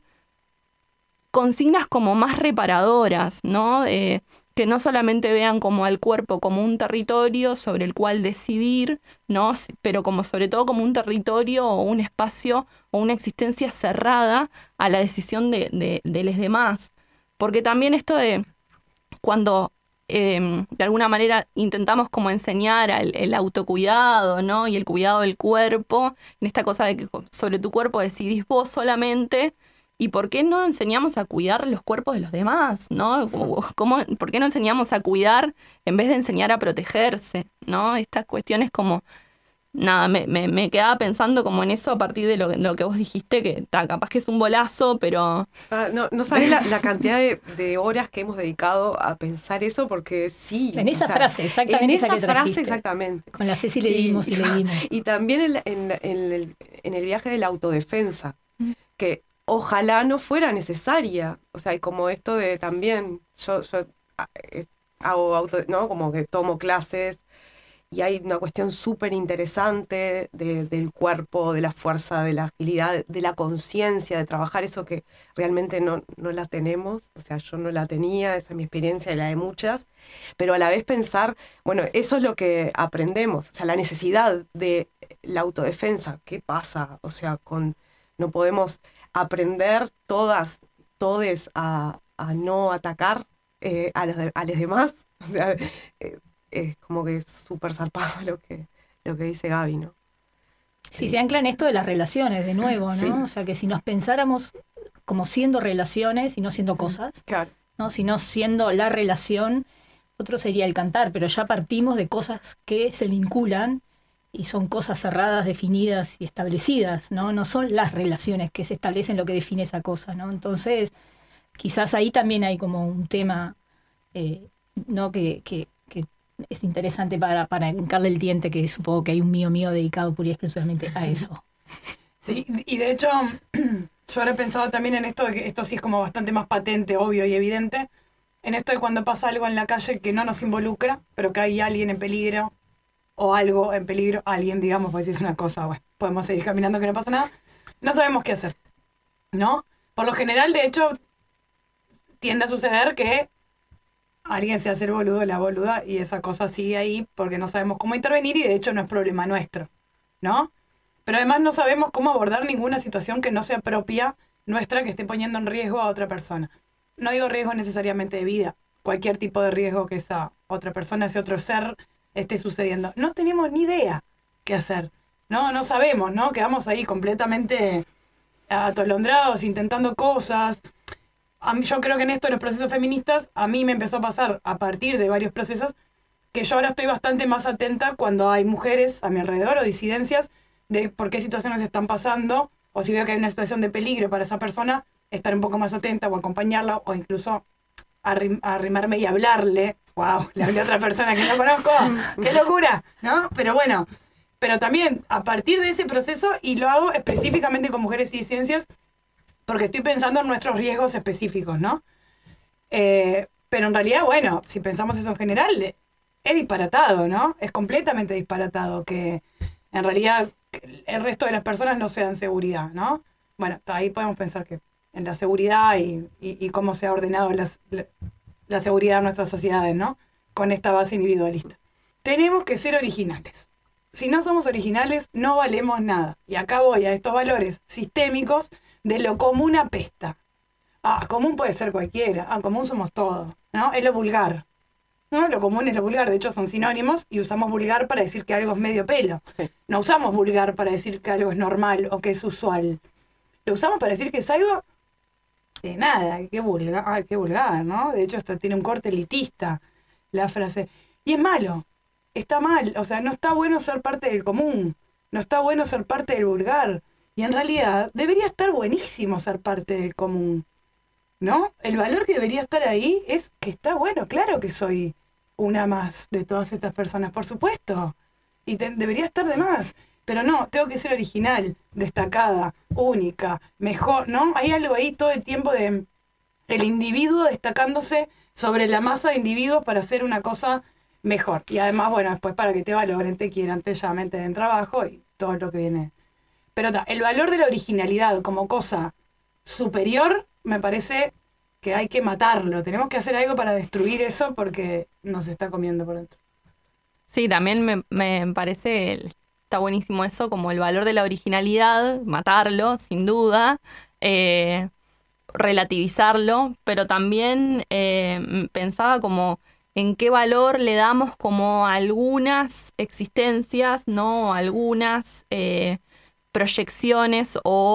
[SPEAKER 4] consignas como más reparadoras, ¿no? Eh, que no solamente vean como al cuerpo como un territorio sobre el cual decidir, ¿no? Pero como sobre todo como un territorio o un espacio o una existencia cerrada a la decisión de, de, de los demás. Porque también esto de cuando eh, de alguna manera intentamos como enseñar el, el autocuidado, ¿no? Y el cuidado del cuerpo, en esta cosa de que sobre tu cuerpo decidís vos solamente, ¿Y por qué no enseñamos a cuidar los cuerpos de los demás, ¿no? ¿Cómo, ¿Por qué no enseñamos a cuidar en vez de enseñar a protegerse, ¿no? Estas cuestiones como... Nada, me, me, me quedaba pensando como en eso a partir de lo, lo que vos dijiste, que ta, capaz que es un bolazo, pero...
[SPEAKER 1] Ah, no, no sabés la, la cantidad de, de horas que hemos dedicado a pensar eso, porque sí.
[SPEAKER 2] En esa
[SPEAKER 1] o sea,
[SPEAKER 2] frase, exactamente.
[SPEAKER 1] En
[SPEAKER 2] esa
[SPEAKER 1] esa
[SPEAKER 2] que
[SPEAKER 1] frase,
[SPEAKER 2] trajiste.
[SPEAKER 1] exactamente.
[SPEAKER 2] Con la Ceci le dimos y, y le dimos.
[SPEAKER 1] Y también en, en, en, el, en el viaje de la autodefensa, que ojalá no fuera necesaria. O sea, y como esto de también, yo, yo hago auto, ¿no? Como que tomo clases, y hay una cuestión súper interesante de, del cuerpo, de la fuerza, de la agilidad, de la conciencia, de trabajar eso que realmente no, no la tenemos. O sea, yo no la tenía, esa es mi experiencia y la de muchas. Pero a la vez pensar, bueno, eso es lo que aprendemos. O sea, la necesidad de la autodefensa. ¿Qué pasa? O sea, con no podemos aprender todas, todes a, a no atacar eh, a, los de, a los demás. O sea, eh, es como que es súper zarpado lo que, lo que dice Gaby, ¿no?
[SPEAKER 2] Sí,
[SPEAKER 1] Sí,
[SPEAKER 2] se ancla en esto de las relaciones, de nuevo, ¿no?
[SPEAKER 1] Sí.
[SPEAKER 2] O sea, que si nos pensáramos como siendo relaciones y no siendo cosas,
[SPEAKER 1] claro.
[SPEAKER 2] ¿no? Sino siendo la relación, otro sería el cantar, pero ya partimos de cosas que se vinculan y son cosas cerradas, definidas y establecidas, ¿no? No son las relaciones que se establecen lo que define esa cosa, ¿no? Entonces, quizás ahí también hay como un tema, eh, ¿no? Que, que, que es interesante para, para hincarle el diente, que supongo que hay un mío mío dedicado pura y exclusivamente a eso.
[SPEAKER 3] Sí, y de hecho, yo ahora he pensado también en esto, de que esto sí es como bastante más patente, obvio y evidente, en esto de cuando pasa algo en la calle que no nos involucra, pero que hay alguien en peligro, o algo en peligro, alguien, digamos, pues si es una cosa, bueno, podemos seguir caminando que no pasa nada, no sabemos qué hacer, ¿no? Por lo general, de hecho, tiende a suceder que alguien se hace el boludo, la boluda, y esa cosa sigue ahí porque no sabemos cómo intervenir y de hecho no es problema nuestro, ¿no? Pero además no sabemos cómo abordar ninguna situación que no sea propia nuestra, que esté poniendo en riesgo a otra persona. No digo riesgo necesariamente de vida, cualquier tipo de riesgo que esa otra persona, ese otro ser, esté sucediendo. No tenemos ni idea qué hacer, ¿no? No sabemos, ¿no? Quedamos ahí completamente atolondrados, intentando cosas. A mí, yo creo que en esto de los procesos feministas, a mí me empezó a pasar a partir de varios procesos, que yo ahora estoy bastante más atenta cuando hay mujeres a mi alrededor o disidencias de por qué situaciones están pasando, o si veo que hay una situación de peligro para esa persona, estar un poco más atenta o acompañarla, o incluso arrim, arrimarme y hablarle. ¡Wow! Le hablé a otra persona que no conozco. ¡Qué locura! ¿No? Pero bueno, pero también a partir de ese proceso, y lo hago específicamente con mujeres y disidencias, porque estoy pensando en nuestros riesgos específicos, ¿no? Eh, pero en realidad, bueno, si pensamos eso en general, es disparatado, ¿no? Es completamente disparatado que en realidad el resto de las personas no se dan seguridad, ¿no? Bueno, ahí podemos pensar que en la seguridad y, y, y cómo se ha ordenado las, la, la seguridad de nuestras sociedades, ¿no? Con esta base individualista. Tenemos que ser originales. Si no somos originales, no valemos nada. Y acá voy a estos valores sistémicos de lo común apesta. Ah, común puede ser cualquiera. Ah, común somos todos, ¿no? Es lo vulgar, ¿no? Lo común es lo vulgar. De hecho, son sinónimos y usamos vulgar para decir que algo es medio pelo.
[SPEAKER 1] Sí.
[SPEAKER 3] No usamos vulgar para decir que algo es normal o que es usual. Lo usamos para decir que es algo de nada. Qué vulgar, ah, qué vulgar, ¿no? De hecho, hasta tiene un corte elitista la frase. Y es malo. Está mal. O sea, no está bueno ser parte del común. No está bueno ser parte del vulgar. Y en realidad debería estar buenísimo ser parte del común, ¿no? El valor que debería estar ahí es que está bueno, claro que soy una más de todas estas personas, por supuesto. Y te, debería estar de más. Pero no, tengo que ser original, destacada, única, mejor, ¿no? Hay algo ahí todo el tiempo de el individuo destacándose sobre la masa de individuos para hacer una cosa mejor. Y además, bueno, después para que te valoren, te quieran, te llamen, te den trabajo y todo lo que viene. Pero ta, el valor de la originalidad como cosa superior, me parece que hay que matarlo. Tenemos que hacer algo para destruir eso porque nos está comiendo por dentro.
[SPEAKER 4] Sí, también me, me parece, está buenísimo eso, como el valor de la originalidad, matarlo, sin duda, eh, relativizarlo, pero también eh, pensaba como en qué valor le damos como a algunas existencias, ¿no? Algunas... Eh, proyecciones o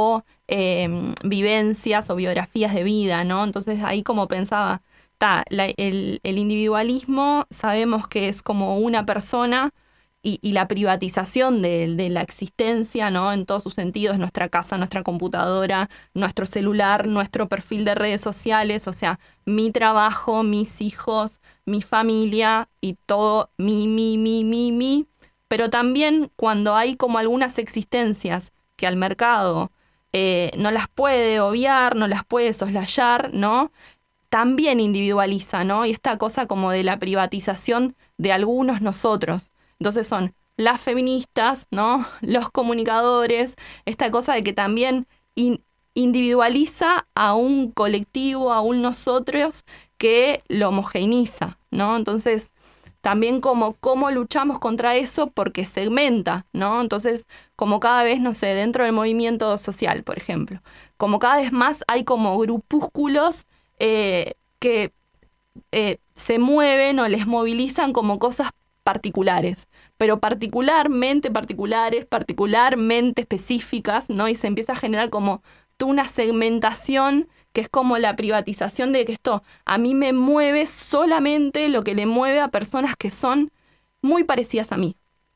[SPEAKER 4] eh, vivencias o biografías de vida, ¿no? Entonces ahí como pensaba, ta, la, el, el individualismo sabemos que es como una persona y, y la privatización de, de la existencia, ¿no? En todos sus sentidos, nuestra casa, nuestra computadora, nuestro celular, nuestro perfil de redes sociales, o sea, mi trabajo, mis hijos, mi familia y todo mi, mi, mi, mi, mi. Pero también cuando hay como algunas existencias que al mercado eh, no las puede obviar, no las puede soslayar, ¿no? También individualiza, ¿no? Y esta cosa como de la privatización de algunos nosotros. Entonces son las feministas, ¿no? Los comunicadores, esta cosa de que también in- individualiza a un colectivo, a un nosotros que lo homogeneiza, ¿no? Entonces también como cómo luchamos contra eso porque segmenta, ¿no? Entonces, como cada vez, no sé, dentro del movimiento social, por ejemplo, como cada vez más hay como grupúsculos eh, que eh, se mueven o les movilizan como cosas particulares, pero particularmente particulares, particularmente específicas, ¿no? Y se empieza a generar como toda una segmentación que es como la privatización de que esto a mí me mueve solamente lo que le mueve a personas que son muy parecidas a mí.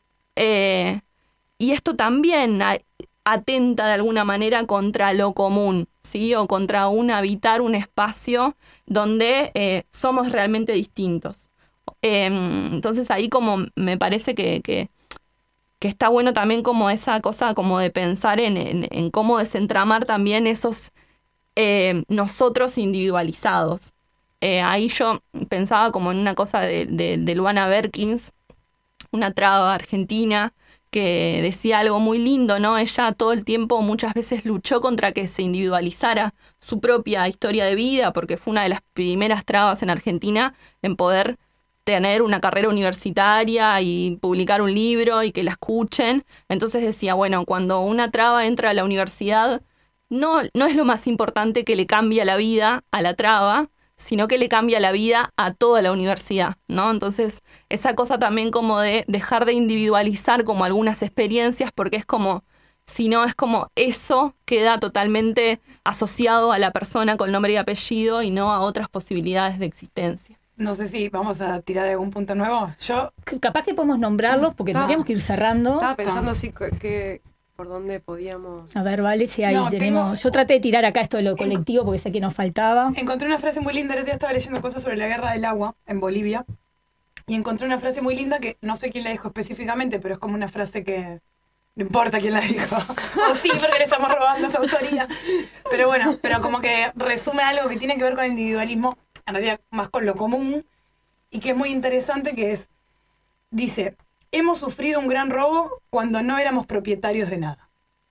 [SPEAKER 4] Eh, y esto también a, atenta de alguna manera contra lo común, ¿sí? O contra un habitar un espacio donde eh, somos realmente distintos. Eh, entonces ahí como me parece que, que, que está bueno también como esa cosa como de pensar en, en, en cómo desentramar también esos eh, nosotros individualizados. Eh, ahí yo pensaba como en una cosa de, de, de Luana Berkins, una traba argentina, que decía algo muy lindo, ¿no? Ella todo el tiempo muchas veces luchó contra que se individualizara su propia historia de vida, porque fue una de las primeras trabas en Argentina en poder tener una carrera universitaria y publicar un libro y que la escuchen. Entonces decía, bueno, cuando una traba entra a la universidad, no, no es lo más importante que le cambie la vida a la traba, sino que le cambia la vida a toda la universidad, ¿no? Entonces, esa cosa también como de dejar de individualizar como algunas experiencias, porque es como, si no, es como eso queda totalmente asociado a la persona con nombre y apellido y no a otras posibilidades de existencia.
[SPEAKER 3] No sé si vamos a tirar algún punto nuevo. Yo
[SPEAKER 2] Capaz que podemos nombrarlos porque
[SPEAKER 1] Estaba-
[SPEAKER 2] tendríamos que ir cerrando.
[SPEAKER 1] Estaba pensando así que, que por dónde podíamos...
[SPEAKER 2] A ver, vale, si ahí
[SPEAKER 3] No,
[SPEAKER 2] tenemos...
[SPEAKER 3] tengo-
[SPEAKER 2] Yo traté de tirar acá esto de lo colectivo porque sé que nos faltaba.
[SPEAKER 3] encontré una frase muy linda. El otro día estaba leyendo cosas sobre la guerra del agua en Bolivia. Y encontré una frase muy linda que no sé quién la dijo específicamente, pero es como una frase que no importa quién la dijo. O sí, porque le estamos robando su autoría. Pero bueno, pero como que resume algo que tiene que ver con el individualismo, en realidad más con lo común, y que es muy interesante, que es, dice, hemos sufrido un gran robo cuando no éramos propietarios de nada.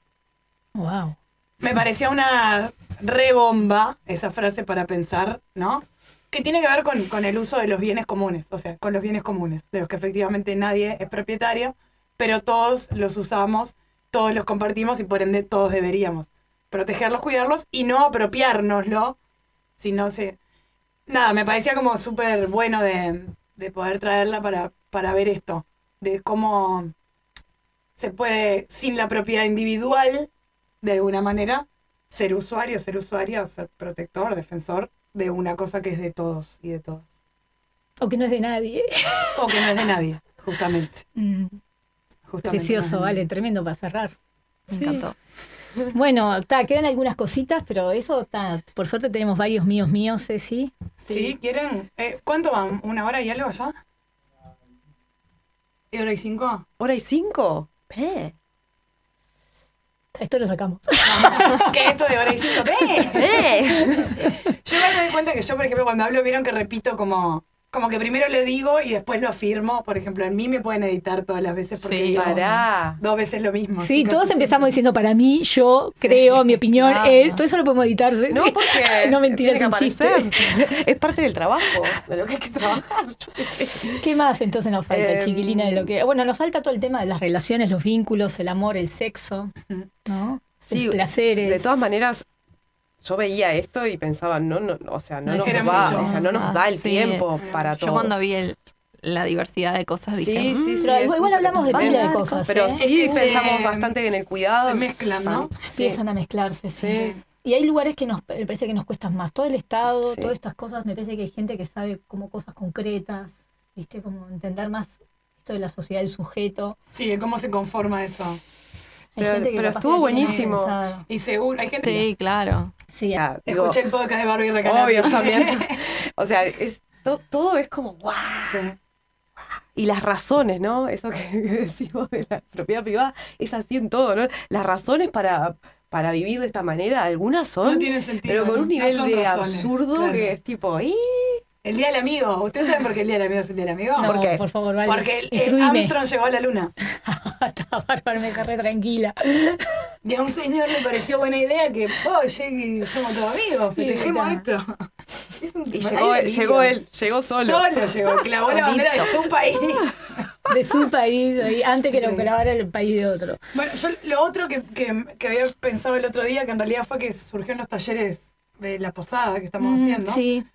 [SPEAKER 2] Wow.
[SPEAKER 3] Me parecía una rebomba esa frase para pensar, ¿no? Que tiene que ver con, con el uso de los bienes comunes, o sea, con los bienes comunes, de los que efectivamente nadie es propietario, pero todos los usamos, todos los compartimos y por ende todos deberíamos protegerlos, cuidarlos y no apropiárnoslo, sino se... Nada, me parecía como súper bueno de, de poder traerla para, para ver esto, de cómo se puede, sin la propiedad individual, de alguna manera, ser usuario, ser usuaria, ser protector, defensor de una cosa que es de todos y de todas.
[SPEAKER 2] O que no es de nadie.
[SPEAKER 3] O que no es de nadie, justamente.
[SPEAKER 2] Mm,
[SPEAKER 3] justamente
[SPEAKER 2] precioso,
[SPEAKER 3] no es de
[SPEAKER 2] vale,
[SPEAKER 3] nadie.
[SPEAKER 2] tremendo para cerrar.
[SPEAKER 4] Me
[SPEAKER 1] Sí.
[SPEAKER 4] encantó.
[SPEAKER 2] Bueno, ta, quedan algunas cositas, pero eso, ta, por suerte tenemos varios míos míos, Ceci.
[SPEAKER 3] ¿Sí? ¿Quieren? Eh, ¿Cuánto van? ¿Una hora y algo ya? ¿Y hora y cinco?
[SPEAKER 1] ¿Hora y cinco? Eh.
[SPEAKER 2] Esto lo sacamos.
[SPEAKER 3] ¿Qué es esto de hora y cinco? ¡Eh!
[SPEAKER 1] Eh.
[SPEAKER 3] Yo igual me doy cuenta que yo, por ejemplo, cuando hablo, vieron que repito como... Como que primero le digo y después lo afirmo. Por ejemplo, en mí me pueden editar todas las veces porque
[SPEAKER 4] Sí.
[SPEAKER 3] digo
[SPEAKER 1] Pará.
[SPEAKER 3] dos veces lo mismo.
[SPEAKER 2] Sí,
[SPEAKER 3] así
[SPEAKER 2] todos
[SPEAKER 3] casi
[SPEAKER 2] empezamos
[SPEAKER 3] siempre.
[SPEAKER 2] diciendo para mí, yo creo, mi opinión
[SPEAKER 1] Claro.
[SPEAKER 2] es. Todo eso lo podemos editar, Ceci.
[SPEAKER 1] No, porque
[SPEAKER 2] No, mentira,
[SPEAKER 1] tiene
[SPEAKER 2] es
[SPEAKER 1] que
[SPEAKER 2] un chiste.
[SPEAKER 1] aparecer. Es parte del trabajo, de lo que hay que trabajar. Yo qué sé.
[SPEAKER 2] ¿Qué más entonces nos falta,
[SPEAKER 1] Em,
[SPEAKER 2] chiquilina? De lo que, bueno, nos falta todo el tema de las relaciones, los vínculos, el amor, el sexo, ¿no?
[SPEAKER 1] Sí,
[SPEAKER 2] Los placeres.
[SPEAKER 1] De todas maneras, yo veía esto y pensaba, no, no, o sea, no
[SPEAKER 3] No
[SPEAKER 1] nos
[SPEAKER 3] era
[SPEAKER 1] va,
[SPEAKER 3] mucho.
[SPEAKER 1] o sea, no nos da el
[SPEAKER 4] Sí.
[SPEAKER 1] tiempo para todo.
[SPEAKER 4] Yo cuando vi el, la diversidad de cosas.
[SPEAKER 1] Sí,
[SPEAKER 4] Dije,
[SPEAKER 1] sí,
[SPEAKER 4] "Mm,
[SPEAKER 1] sí.
[SPEAKER 2] Pero
[SPEAKER 1] es
[SPEAKER 2] igual
[SPEAKER 1] un-
[SPEAKER 2] hablamos de
[SPEAKER 4] Van a
[SPEAKER 2] pila de
[SPEAKER 4] haber
[SPEAKER 2] cosas.
[SPEAKER 1] Pero
[SPEAKER 2] ¿eh?
[SPEAKER 1] sí
[SPEAKER 3] Es que
[SPEAKER 1] pensamos
[SPEAKER 3] se-
[SPEAKER 1] bastante en el cuidado.
[SPEAKER 3] Se mezclan, ¿no?
[SPEAKER 2] Sí, empiezan a mezclarse, sí.
[SPEAKER 1] Sí.
[SPEAKER 2] Y hay lugares que nos me parece que nos cuestan más. Todo el Estado,
[SPEAKER 1] Sí.
[SPEAKER 2] todas estas cosas, me parece que hay gente que sabe como cosas concretas, ¿viste? Como entender más esto de la sociedad del sujeto.
[SPEAKER 3] Sí, de cómo se conforma eso.
[SPEAKER 2] Hay
[SPEAKER 1] Pero-
[SPEAKER 2] gente que
[SPEAKER 1] pero
[SPEAKER 2] capaz
[SPEAKER 1] estuvo
[SPEAKER 2] que la tiene
[SPEAKER 1] buenísimo.
[SPEAKER 2] pensada.
[SPEAKER 3] Y seguro, hay gente
[SPEAKER 4] Sí, claro.
[SPEAKER 2] Sí,
[SPEAKER 1] Ah, digo,
[SPEAKER 3] Escuché el podcast de Barbie Recanati.
[SPEAKER 1] obvio, también. O sea, es, to- todo es como guau.
[SPEAKER 3] Sí.
[SPEAKER 1] Y las razones, ¿no? Eso que decimos de la propiedad privada, es así en todo, ¿no? Las razones para, para vivir de esta manera, algunas son,
[SPEAKER 3] No tienen sentido.
[SPEAKER 1] pero con un
[SPEAKER 3] no
[SPEAKER 1] nivel
[SPEAKER 3] son
[SPEAKER 1] de
[SPEAKER 3] razones,
[SPEAKER 1] absurdo
[SPEAKER 3] claro.
[SPEAKER 1] que es tipo, ¡ih!
[SPEAKER 3] El Día del Amigo. ¿Ustedes saben por qué el Día del Amigo es el Día del Amigo?
[SPEAKER 2] no,
[SPEAKER 1] ¿por qué?
[SPEAKER 2] por favor, vale.
[SPEAKER 3] Porque el, el
[SPEAKER 2] Instruíme.
[SPEAKER 3] Armstrong llegó a la luna.
[SPEAKER 2] Estaba bárbaro, me dejé re tranquila.
[SPEAKER 3] Y a un señor le pareció buena idea que, oh, llegue y somos todos amigos,
[SPEAKER 2] Sí,
[SPEAKER 3] festejemos
[SPEAKER 2] está.
[SPEAKER 3] esto. Es un
[SPEAKER 1] Y
[SPEAKER 3] tipo-
[SPEAKER 1] llegó,
[SPEAKER 3] hay
[SPEAKER 1] llegó
[SPEAKER 3] delirios.
[SPEAKER 1] él, llegó solo.
[SPEAKER 3] Solo llegó, clavó la bandera de su país.
[SPEAKER 2] De su país, ahí, antes que lo grabara el país de otro.
[SPEAKER 3] Bueno, yo lo otro que, que, que había pensado el otro día, que en realidad fue que surgió en los talleres de la posada que estamos
[SPEAKER 2] Mm,
[SPEAKER 3] haciendo.
[SPEAKER 2] Sí.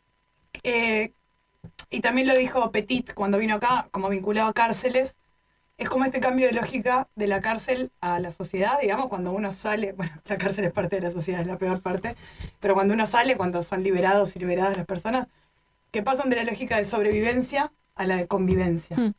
[SPEAKER 3] Eh, y también lo dijo Petit cuando vino acá, como vinculado a cárceles. Es como este cambio de lógica de la cárcel a la sociedad, digamos, cuando uno sale, bueno, la cárcel es parte de la sociedad, es la peor parte, pero cuando uno sale, cuando son liberados y liberadas las personas, que pasan de la lógica de sobrevivencia a la de convivencia.
[SPEAKER 4] Mm.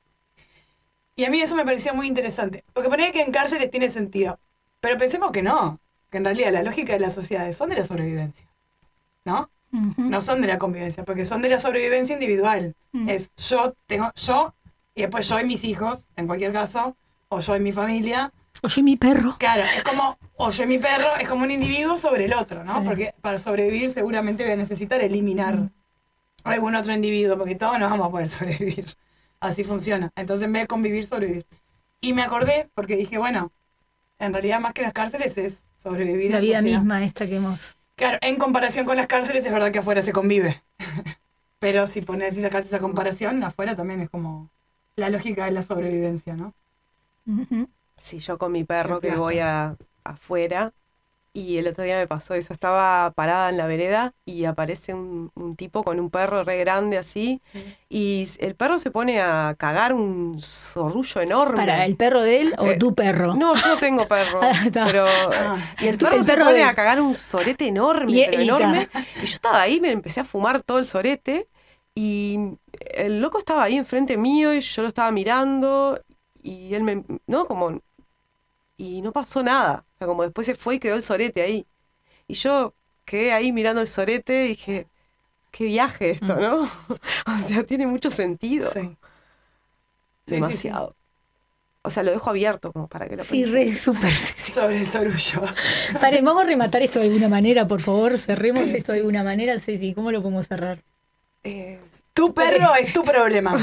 [SPEAKER 3] Y a mí eso me parecía muy interesante, porque ponía que en cárceles tiene sentido, pero pensemos que no, que en realidad la lógica de las sociedades son de la sobrevivencia, ¿no?
[SPEAKER 2] Ujú.
[SPEAKER 3] No son de la convivencia, porque son de la sobrevivencia individual.
[SPEAKER 2] Mm.
[SPEAKER 3] Es yo tengo yo y después yo y mis hijos, en cualquier caso, o yo y mi familia.
[SPEAKER 2] Oye, mi perro.
[SPEAKER 3] Claro, es como, o yo y mi perro, es como un individuo sobre el otro, ¿no?
[SPEAKER 2] Sí.
[SPEAKER 3] Porque para sobrevivir seguramente voy a necesitar eliminar
[SPEAKER 2] Mm.
[SPEAKER 3] a algún otro individuo, porque todos no vamos a poder sobrevivir. Así funciona. Entonces en vez de convivir, sobrevivir. Y me acordé, porque dije, bueno, en realidad más que las cárceles es sobrevivir
[SPEAKER 2] La
[SPEAKER 3] en
[SPEAKER 2] vida
[SPEAKER 3] sociedad.
[SPEAKER 2] misma esta que hemos...
[SPEAKER 3] Claro, en comparación con las cárceles es verdad que afuera se convive. Pero si pones y sacas esa comparación, afuera también es como la lógica de la sobrevivencia, ¿no?
[SPEAKER 2] Ujú.
[SPEAKER 1] Sí, yo con mi perro
[SPEAKER 3] Qué
[SPEAKER 1] que voy a, afuera y el otro día me pasó eso, estaba parada en la vereda y aparece un, un tipo con un perro re grande así y s- el perro se pone a cagar un zorrullo enorme.
[SPEAKER 2] ¿Para el perro de él o
[SPEAKER 1] Eh,
[SPEAKER 2] tu perro?
[SPEAKER 1] No, yo no tengo perro,
[SPEAKER 2] Ah, está.
[SPEAKER 1] pero
[SPEAKER 3] Ah.
[SPEAKER 1] y el
[SPEAKER 2] Tu-
[SPEAKER 1] perro
[SPEAKER 2] el
[SPEAKER 1] se
[SPEAKER 2] perro
[SPEAKER 1] pone
[SPEAKER 2] de-
[SPEAKER 1] a cagar un sorete enorme,
[SPEAKER 2] Y-
[SPEAKER 1] pero
[SPEAKER 2] y
[SPEAKER 1] enorme, y yo estaba ahí, me empecé a fumar todo el sorete y el loco estaba ahí enfrente mío y yo lo estaba mirando y él me, no, como, y no pasó nada, o sea, como después se fue y quedó el sorete ahí. Y yo quedé ahí mirando el sorete y dije, qué viaje esto, ¿no? O sea, tiene mucho sentido.
[SPEAKER 3] Sí. Sí, sí,
[SPEAKER 1] Demasiado. O sea, lo dejo abierto como para que lo
[SPEAKER 2] Sí,
[SPEAKER 1] piensen.
[SPEAKER 2] re, súper. sí, sí.
[SPEAKER 3] Sobre el sorullo.
[SPEAKER 2] Paren, vamos a rematar esto de alguna manera, por favor. Cerremos esto de alguna manera. Sí, sí, ¿cómo lo podemos cerrar?
[SPEAKER 1] Eh,
[SPEAKER 3] Tu perro es tu problema.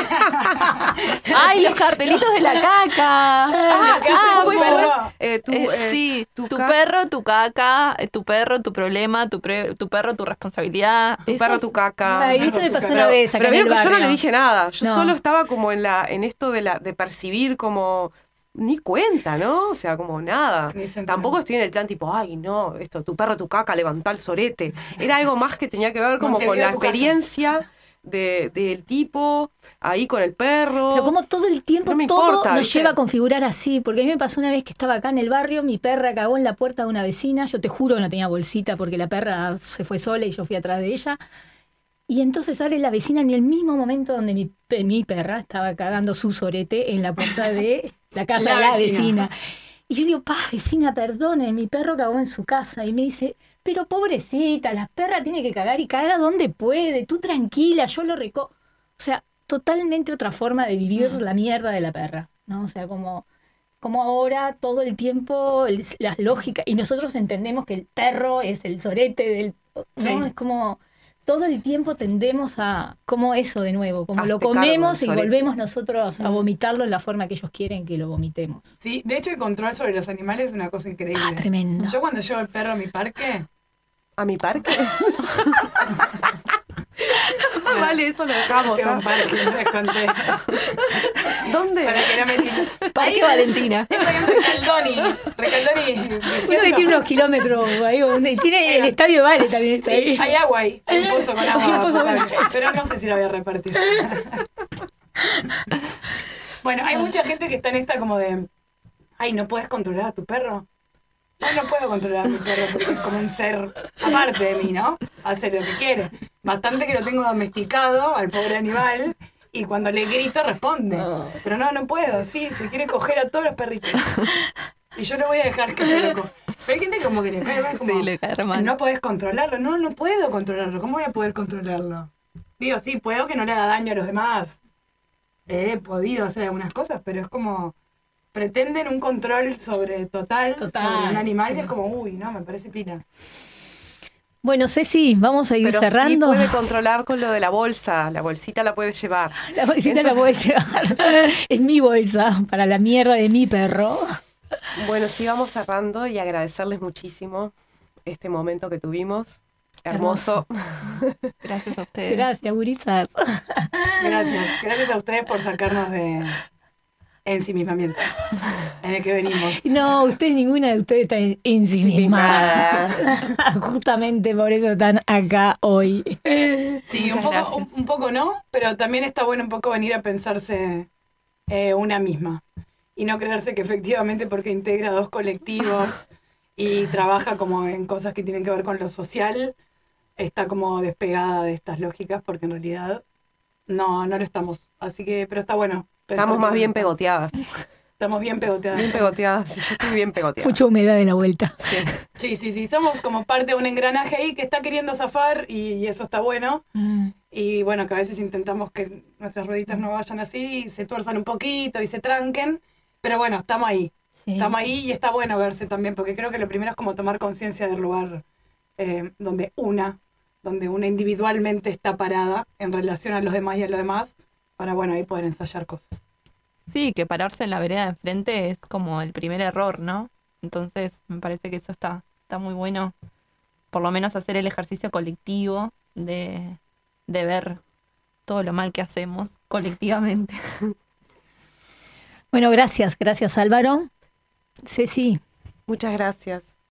[SPEAKER 4] ¡Ay, los cartelitos de la caca!
[SPEAKER 3] Ah, ¿qué hace
[SPEAKER 4] Ah,
[SPEAKER 3] tu
[SPEAKER 4] bueno.
[SPEAKER 3] perro?
[SPEAKER 1] eh, tu,
[SPEAKER 4] Eh,
[SPEAKER 1] eh,
[SPEAKER 4] sí,
[SPEAKER 1] tu
[SPEAKER 4] tu,
[SPEAKER 1] ca-
[SPEAKER 4] perro, tu caca, eh, tu perro, tu problema, tu, pre- tu perro, tu responsabilidad.
[SPEAKER 1] tu
[SPEAKER 4] Eso
[SPEAKER 1] perro,
[SPEAKER 4] es-
[SPEAKER 1] tu caca.
[SPEAKER 2] Ay, eso me pasó
[SPEAKER 1] Pero-
[SPEAKER 2] una vez acá
[SPEAKER 1] pero
[SPEAKER 2] en el
[SPEAKER 1] vieron que yo no
[SPEAKER 2] barrio.
[SPEAKER 1] le dije nada. Yo
[SPEAKER 2] No.
[SPEAKER 1] solo estaba como en la en esto de la de percibir como ni cuenta, ¿no? O sea, como nada.
[SPEAKER 3] Ni se enteró.
[SPEAKER 1] Tampoco estoy en el plan tipo, ay, no, esto, tu perro, tu caca, levantá el sorete. Era algo más que tenía que ver como con
[SPEAKER 3] Montevideo,
[SPEAKER 1] la
[SPEAKER 3] tu casa.
[SPEAKER 1] experiencia de, del tipo ahí con el perro.
[SPEAKER 2] Pero como todo el tiempo
[SPEAKER 1] No me
[SPEAKER 2] todo
[SPEAKER 1] importa,
[SPEAKER 2] nos
[SPEAKER 1] ¿viste?
[SPEAKER 2] lleva a configurar así, porque a mí me pasó una vez que estaba acá en el barrio, mi perra cagó en la puerta de una vecina, yo te juro que no tenía bolsita porque la perra se fue sola y yo fui atrás de ella. Y entonces sale la vecina en el mismo momento donde mi, pe- mi perra estaba cagando su sorete en la puerta de la casa
[SPEAKER 3] La
[SPEAKER 2] de la
[SPEAKER 3] vecina.
[SPEAKER 2] vecina. Y yo le digo, pa, vecina, perdone, mi perro cagó en su casa. Y me dice, pero pobrecita, la perra tiene que cagar y caga donde puede, tú tranquila, yo lo reco... O sea, totalmente otra forma de vivir la mierda de la perra, ¿no? O sea, como, como ahora todo el tiempo el- las lógicas, y nosotros entendemos que el perro es el sorete del... ¿no?
[SPEAKER 3] Sí.
[SPEAKER 2] Es como... Todo el tiempo tendemos a, como eso de nuevo, como
[SPEAKER 1] Hazte
[SPEAKER 2] lo
[SPEAKER 1] cargo
[SPEAKER 2] comemos
[SPEAKER 1] del
[SPEAKER 2] y
[SPEAKER 1] sorete.
[SPEAKER 2] volvemos nosotros a vomitarlo en la forma que ellos quieren que lo vomitemos.
[SPEAKER 3] Sí, de hecho el control sobre los animales es una cosa increíble.
[SPEAKER 2] Ah, tremendo.
[SPEAKER 3] Yo cuando llevo el perro a mi parque,
[SPEAKER 1] ¿A mi parque? Vale, eso lo dejamos.
[SPEAKER 3] Que un parque, les conté.
[SPEAKER 1] ¿Dónde?
[SPEAKER 3] Para que era mentira.
[SPEAKER 2] Parque Valentina.
[SPEAKER 3] Estoy en Recaldoni. Recaldoni.
[SPEAKER 2] Uno que tiene unos kilómetros, ahí, y tiene el estadio Vale también. Está ahí.
[SPEAKER 3] Hay agua ahí. Hay un pozo con agua.
[SPEAKER 2] Hay un pozo con
[SPEAKER 3] potable, pero no sé si la voy a repartir. Bueno, hay mucha gente que está en esta como de... Ay, ¿no puedes controlar a tu perro? No, no puedo controlar a mi perro porque es como un ser aparte de mí, ¿no? Hace lo que quiere. Bastante que lo tengo domesticado al pobre animal y cuando le grito responde. Pero no, no puedo. Sí, se quiere coger a todos los perritos. Y yo no voy a dejar que me lo coja. Pero hay gente como que le cae mal, como,
[SPEAKER 4] Sí, le cae re mal.
[SPEAKER 3] no podés controlarlo. No, no puedo controlarlo. ¿Cómo voy a poder controlarlo? Digo, sí, puedo que no le haga daño a los demás. He podido hacer algunas cosas, pero es como... Pretenden un control sobre total,
[SPEAKER 2] Total.
[SPEAKER 3] sobre un animal y es como, uy, no, me parece pila.
[SPEAKER 2] Bueno, Ceci, vamos a ir
[SPEAKER 1] Pero
[SPEAKER 2] cerrando.
[SPEAKER 1] sí puede controlar con lo de la bolsa. La bolsita la puede llevar.
[SPEAKER 2] La bolsita la puedo llevar. Es mi bolsa para la mierda de mi perro.
[SPEAKER 1] Bueno, sí, vamos cerrando y agradecerles muchísimo este momento que tuvimos. Hermoso.
[SPEAKER 4] Gracias a ustedes.
[SPEAKER 2] Gracias, gurisas.
[SPEAKER 3] Gracias. Gracias a ustedes por sacarnos de ensimismamiento en el que venimos.
[SPEAKER 2] No, ustedes, ninguna de ustedes está en- ensimismada. Justamente por eso están acá hoy.
[SPEAKER 3] Sí, un
[SPEAKER 4] Muchas
[SPEAKER 3] poco,
[SPEAKER 4] gracias.
[SPEAKER 3] un, un poco no, pero también está bueno un poco venir a pensarse eh, una misma y no creerse que efectivamente porque integra dos colectivos y trabaja como en cosas que tienen que ver con lo social, está como despegada de estas lógicas porque en realidad no, no lo estamos. Así que, pero está bueno. pensar
[SPEAKER 1] Estamos
[SPEAKER 3] que
[SPEAKER 1] más
[SPEAKER 3] no
[SPEAKER 1] bien
[SPEAKER 3] estamos.
[SPEAKER 1] pegoteadas.
[SPEAKER 3] Estamos bien pegoteadas.
[SPEAKER 1] Bien pegoteadas. Sí, yo estoy bien pegoteada.
[SPEAKER 2] Mucha humedad de la vuelta.
[SPEAKER 3] Sí, sí, sí. Somos como parte de un engranaje ahí que está queriendo zafar y, y eso está bueno. Y bueno, que a veces intentamos que nuestras rueditas no vayan así, y se tuerzan un poquito y se tranquen. Pero bueno, estamos ahí.
[SPEAKER 2] Sí.
[SPEAKER 3] Estamos ahí y está bueno verse también, porque creo que lo primero es como tomar conciencia del lugar eh, donde una, donde una individualmente está parada en relación a los demás y a los demás, para bueno, ahí poder ensayar cosas.
[SPEAKER 4] Sí, que pararse en la vereda de enfrente es como el primer error, ¿no? Entonces me parece que eso está, está muy bueno. Por lo menos hacer el ejercicio colectivo de, de ver todo lo mal que hacemos colectivamente.
[SPEAKER 2] Bueno, gracias, gracias Álvaro. Ceci,
[SPEAKER 1] Muchas gracias.